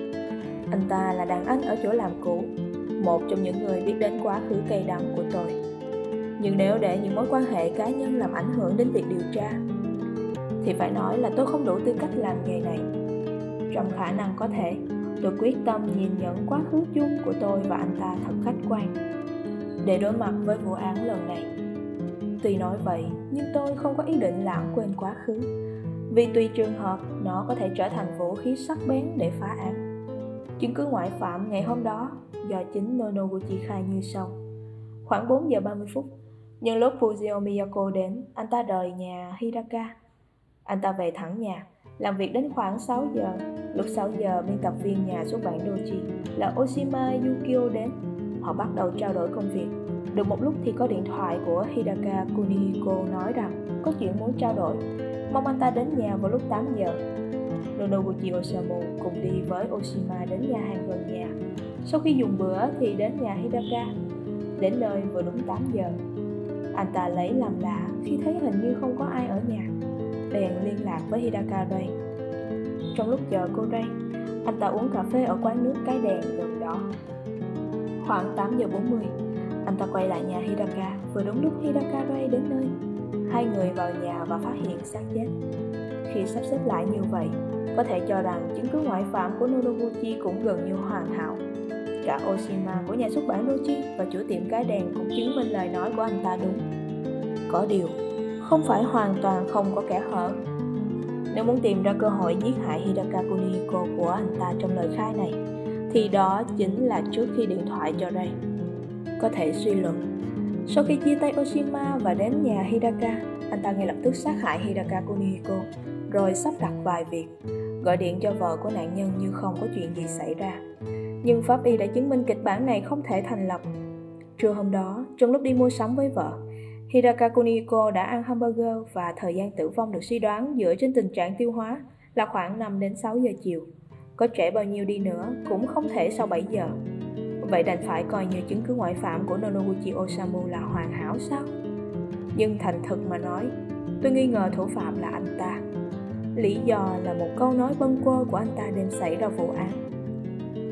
Speaker 1: Anh ta là đàn anh ở chỗ làm cũ, một trong những người biết đến quá khứ cay đắng của tôi. Nhưng nếu để những mối quan hệ cá nhân làm ảnh hưởng đến việc điều tra, thì phải nói là tôi không đủ tư cách làm nghề này. Trong khả năng có thể, tôi quyết tâm nhìn nhận quá khứ chung của tôi và anh ta thật khách quan để đối mặt với vụ án lần này. Tuy nói vậy, nhưng tôi không có ý định lãng quên quá khứ, vì tùy trường hợp nó có thể trở thành vũ khí sắc bén để phá án. Chứng cứ ngoại phạm ngày hôm đó do chính Nonoguchi khai như sau. Khoảng 4 giờ 30 phút, nhân lúc Fujio Miyako đến, anh ta rời nhà Hidaka. Anh ta về thẳng nhà, làm việc đến khoảng 6 giờ. Lúc 6 giờ, biên tập viên nhà xuất bản Doji là Oshima Yukio đến. Họ bắt đầu trao đổi công việc. Được một lúc thì có điện thoại của Hidaka Kunihiko nói rằng có chuyện muốn trao đổi, mong anh ta đến nhà vào lúc 8 giờ. Nonoguchi Osamu cùng đi với Oshima đến nhà hàng gần nhà. Sau khi dùng bữa thì đến nhà Hidaka. Đến nơi vừa đúng 8 giờ. Anh ta lấy làm lạ khi thấy hình như không có ai ở nhà, bèn liên lạc với Hidaka Rei. Trong lúc chờ cô Rei, anh ta uống cà phê ở quán nước Cái Đèn gần đó. Khoảng 8 giờ 40, anh ta quay lại nhà Hidaka vừa đúng lúc Hidaka Rei đến nơi. Hai người vào nhà và phát hiện xác chết. Khi sắp xếp lại như vậy, có thể cho rằng chứng cứ ngoại phạm của Nonoguchi cũng gần như hoàn hảo. Cả Oshima của nhà xuất bản Doji và chủ tiệm Cái Đèn cũng chứng minh lời nói của anh ta đúng. Có điều, không phải hoàn toàn không có kẽ hở. Nếu muốn tìm ra cơ hội giết hại Hidaka Kunihiko của anh ta trong lời khai này, thì đó chính là trước khi điện thoại cho Rei. Có thể suy luận, sau khi chia tay Oshima và đến nhà Hidaka, anh ta ngay lập tức sát hại Hidaka Kunihiko, rồi sắp đặt vài việc, gọi điện cho vợ của nạn nhân như không có chuyện gì xảy ra. Nhưng pháp y đã chứng minh kịch bản này không thể thành lập. Trưa hôm đó, trong lúc đi mua sắm với vợ, Hidaka Kunihiko đã ăn hamburger và thời gian tử vong được suy đoán dựa trên tình trạng tiêu hóa là khoảng 5 đến 6 giờ chiều. Có trễ bao nhiêu đi nữa cũng không thể sau 7 giờ. Vậy đành phải coi như chứng cứ ngoại phạm của Nonoguchi Osamu là hoàn hảo sao? Nhưng thành thực mà nói, tôi nghi ngờ thủ phạm là anh ta. Lý do là một câu nói bâng quơ của anh ta đêm xảy ra vụ án.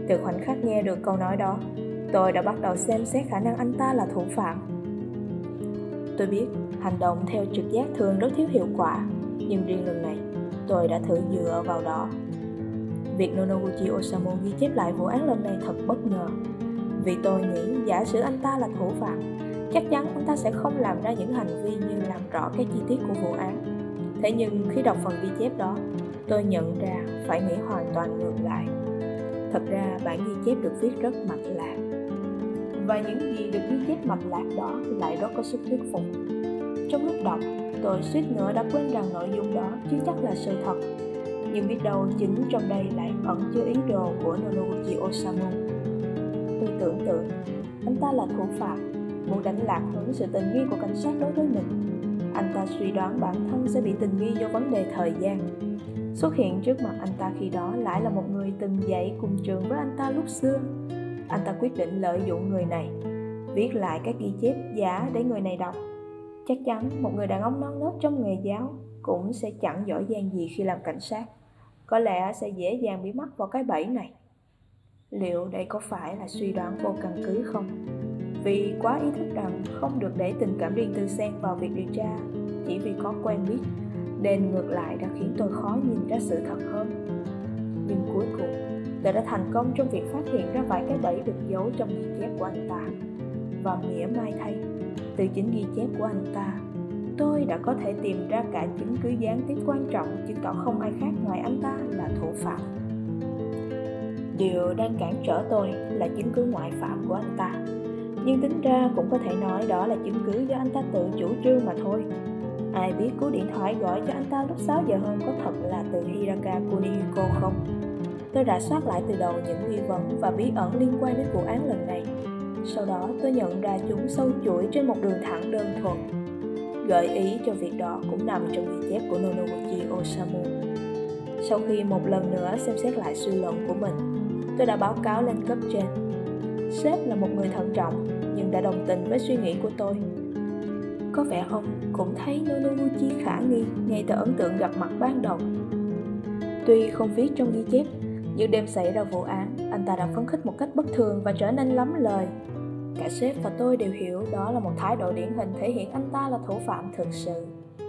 Speaker 1: Từ khoảnh khắc nghe được câu nói đó, tôi đã bắt đầu xem xét khả năng anh ta là thủ phạm. Tôi biết hành động theo trực giác thường rất thiếu hiệu quả, nhưng riêng lần này tôi đã thử dựa vào đó. Việc Nonoguchi Osamu ghi chép lại vụ án lần này thật bất ngờ, vì tôi nghĩ giả sử anh ta là thủ phạm, chắc chắn anh ta sẽ không làm ra những hành vi như làm rõ các chi tiết của vụ án. Thế nhưng khi đọc phần ghi chép đó, tôi nhận ra phải nghĩ hoàn toàn ngược lại. Thật ra bản ghi chép được viết rất mạch lạc, và những gì được ghi chép mạch lạc đó lại rất có sức thuyết phục. Trong lúc đọc, tôi suýt nữa đã quên rằng nội dung đó chưa chắc là sự thật, nhưng biết đâu chính trong đây lại ẩn chứa ý đồ của Nonoguchi Osamu. Tôi tưởng tượng anh ta là thủ phạm, muốn đánh lạc hướng sự tình nghi của cảnh sát đối với mình. Anh ta suy đoán bản thân sẽ bị tình nghi do vấn đề thời gian. Xuất hiện trước mặt anh ta khi đó lại là một người từng dạy cùng trường với anh ta lúc xưa. Anh ta quyết định lợi dụng người này, viết lại các ghi chép giả để người này đọc. Chắc chắn một người đàn ông non nớt trong nghề giáo cũng sẽ chẳng giỏi giang gì khi làm cảnh sát. Có lẽ sẽ dễ dàng bị mắc vào cái bẫy này. Liệu đây có phải là suy đoán vô căn cứ không? Vì quá ý thức rằng không được để tình cảm riêng tư xen vào việc điều tra chỉ vì có quen biết, nên ngược lại đã khiến tôi khó nhìn ra sự thật hơn. Nhưng cuối cùng, tôi đã thành công trong việc phát hiện ra vài cái bẫy được giấu trong ghi chép của anh ta. Và mỉa mai thay, từ chính ghi chép của anh ta, tôi đã có thể tìm ra cả chứng cứ gián tiếp quan trọng chứng tỏ không ai khác ngoài anh ta là thủ phạm. Điều đang cản trở tôi là chứng cứ ngoại phạm của anh ta, nhưng tính ra cũng có thể nói đó là chứng cứ do anh ta tự chủ trương mà thôi. Ai biết cú điện thoại gọi cho anh ta lúc 6 giờ hơn có thật là từ Hiraka Kunihiko không? Tôi rà soát lại từ đầu những nghi vấn và bí ẩn liên quan đến vụ án lần này. Sau đó tôi nhận ra chúng sâu chuỗi trên một đường thẳng đơn thuần. Gợi ý cho việc đó cũng nằm trong ghi chép của Nonoguchi Osamu. Sau khi một lần nữa xem xét lại suy luận của mình, tôi đã báo cáo lên cấp trên. Sếp là một người thận trọng, nhưng đã đồng tình với suy nghĩ của tôi. Có vẻ ông cũng thấy Nonoguchi khả nghi ngay từ ấn tượng gặp mặt ban đầu. Tuy không viết trong ghi chép, nhưng đêm xảy ra vụ án, anh ta đã phấn khích một cách bất thường và trở nên lắm lời. Cả sếp và tôi đều hiểu đó là một thái độ điển hình thể hiện anh ta là thủ phạm thực sự.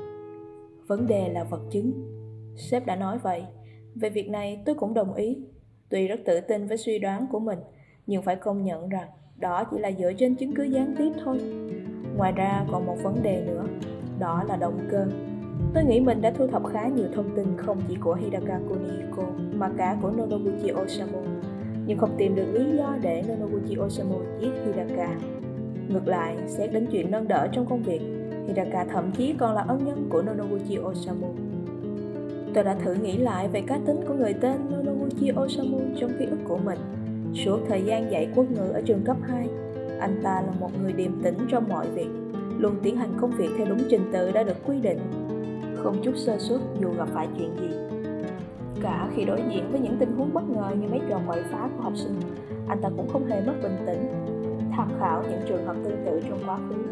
Speaker 1: Vấn đề là vật chứng. Sếp đã nói vậy. Về việc này tôi cũng đồng ý. Tuy rất tự tin với suy đoán của mình, nhưng phải công nhận rằng đó chỉ là dựa trên chứng cứ gián tiếp thôi. Ngoài ra còn một vấn đề nữa, đó là động cơ. Tôi nghĩ mình đã thu thập khá nhiều thông tin không chỉ của Hidaka Kunihiko mà cả của Nonoguchi Osamu, nhưng không tìm được lý do để Nonoguchi Osamu giết Hidaka. Ngược lại, xét đến chuyện nâng đỡ trong công việc, Hidaka thậm chí còn là ân nhân của Nonoguchi Osamu. Tôi đã thử nghĩ lại về cá tính của người tên Nonoguchi Osamu trong ký ức của mình. Suốt thời gian dạy quốc ngữ ở trường cấp 2, anh ta là một người điềm tĩnh trong mọi việc, luôn tiến hành công việc theo đúng trình tự đã được quy định, không chút sơ suất dù gặp phải chuyện gì. Cả khi đối diện với những tình huống bất ngờ như mấy trò quậy phá của học sinh, anh ta cũng không hề mất bình tĩnh, tham khảo những trường hợp tương tự trong quá khứ,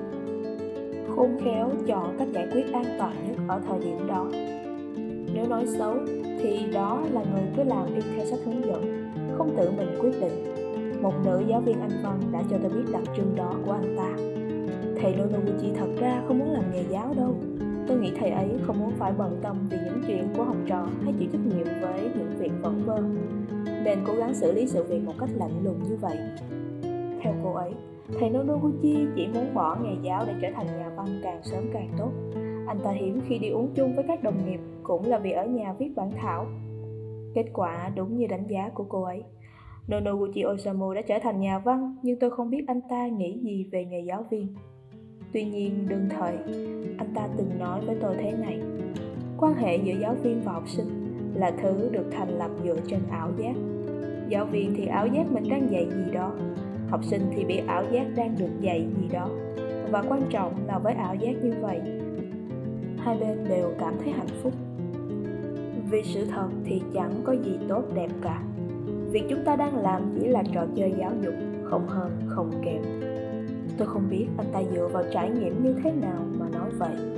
Speaker 1: khôn khéo chọn cách giải quyết an toàn nhất ở thời điểm đó. Nếu nói xấu thì đó là người cứ làm y theo sách hướng dẫn, không tự mình quyết định. Một nữ giáo viên Anh văn đã cho tôi biết đặc trưng đó của anh ta. Thầy Nonoguchi thật ra không muốn làm nghề giáo đâu. Tôi nghĩ thầy ấy không muốn phải bận tâm vì những chuyện của học trò hay chịu trách nhiệm với những việc vẩn vơ, nên cố gắng xử lý sự việc một cách lạnh lùng như vậy. Theo cô ấy, thầy Nonoguchi chỉ muốn bỏ nghề giáo để trở thành nhà văn càng sớm càng tốt. Anh ta hiếm khi đi uống chung với các đồng nghiệp, cũng là vì ở nhà viết bản thảo. Kết quả đúng như đánh giá của cô ấy. Nonoguchi Osamu đã trở thành nhà văn, nhưng tôi không biết anh ta nghĩ gì về nghề giáo viên. Tuy nhiên, đương thời, anh ta từng nói với tôi thế này: quan hệ giữa giáo viên và học sinh là thứ được thành lập dựa trên ảo giác. Giáo viên thì ảo giác mình đang dạy gì đó, học sinh thì bị ảo giác đang được dạy gì đó. Và quan trọng là với ảo giác như vậy, hai bên đều cảm thấy hạnh phúc. Vì sự thật thì chẳng có gì tốt đẹp cả. Việc chúng ta đang làm chỉ là trò chơi giáo dục, không hơn không kém. Tôi không biết anh ta dựa vào trải nghiệm như thế nào mà nói vậy.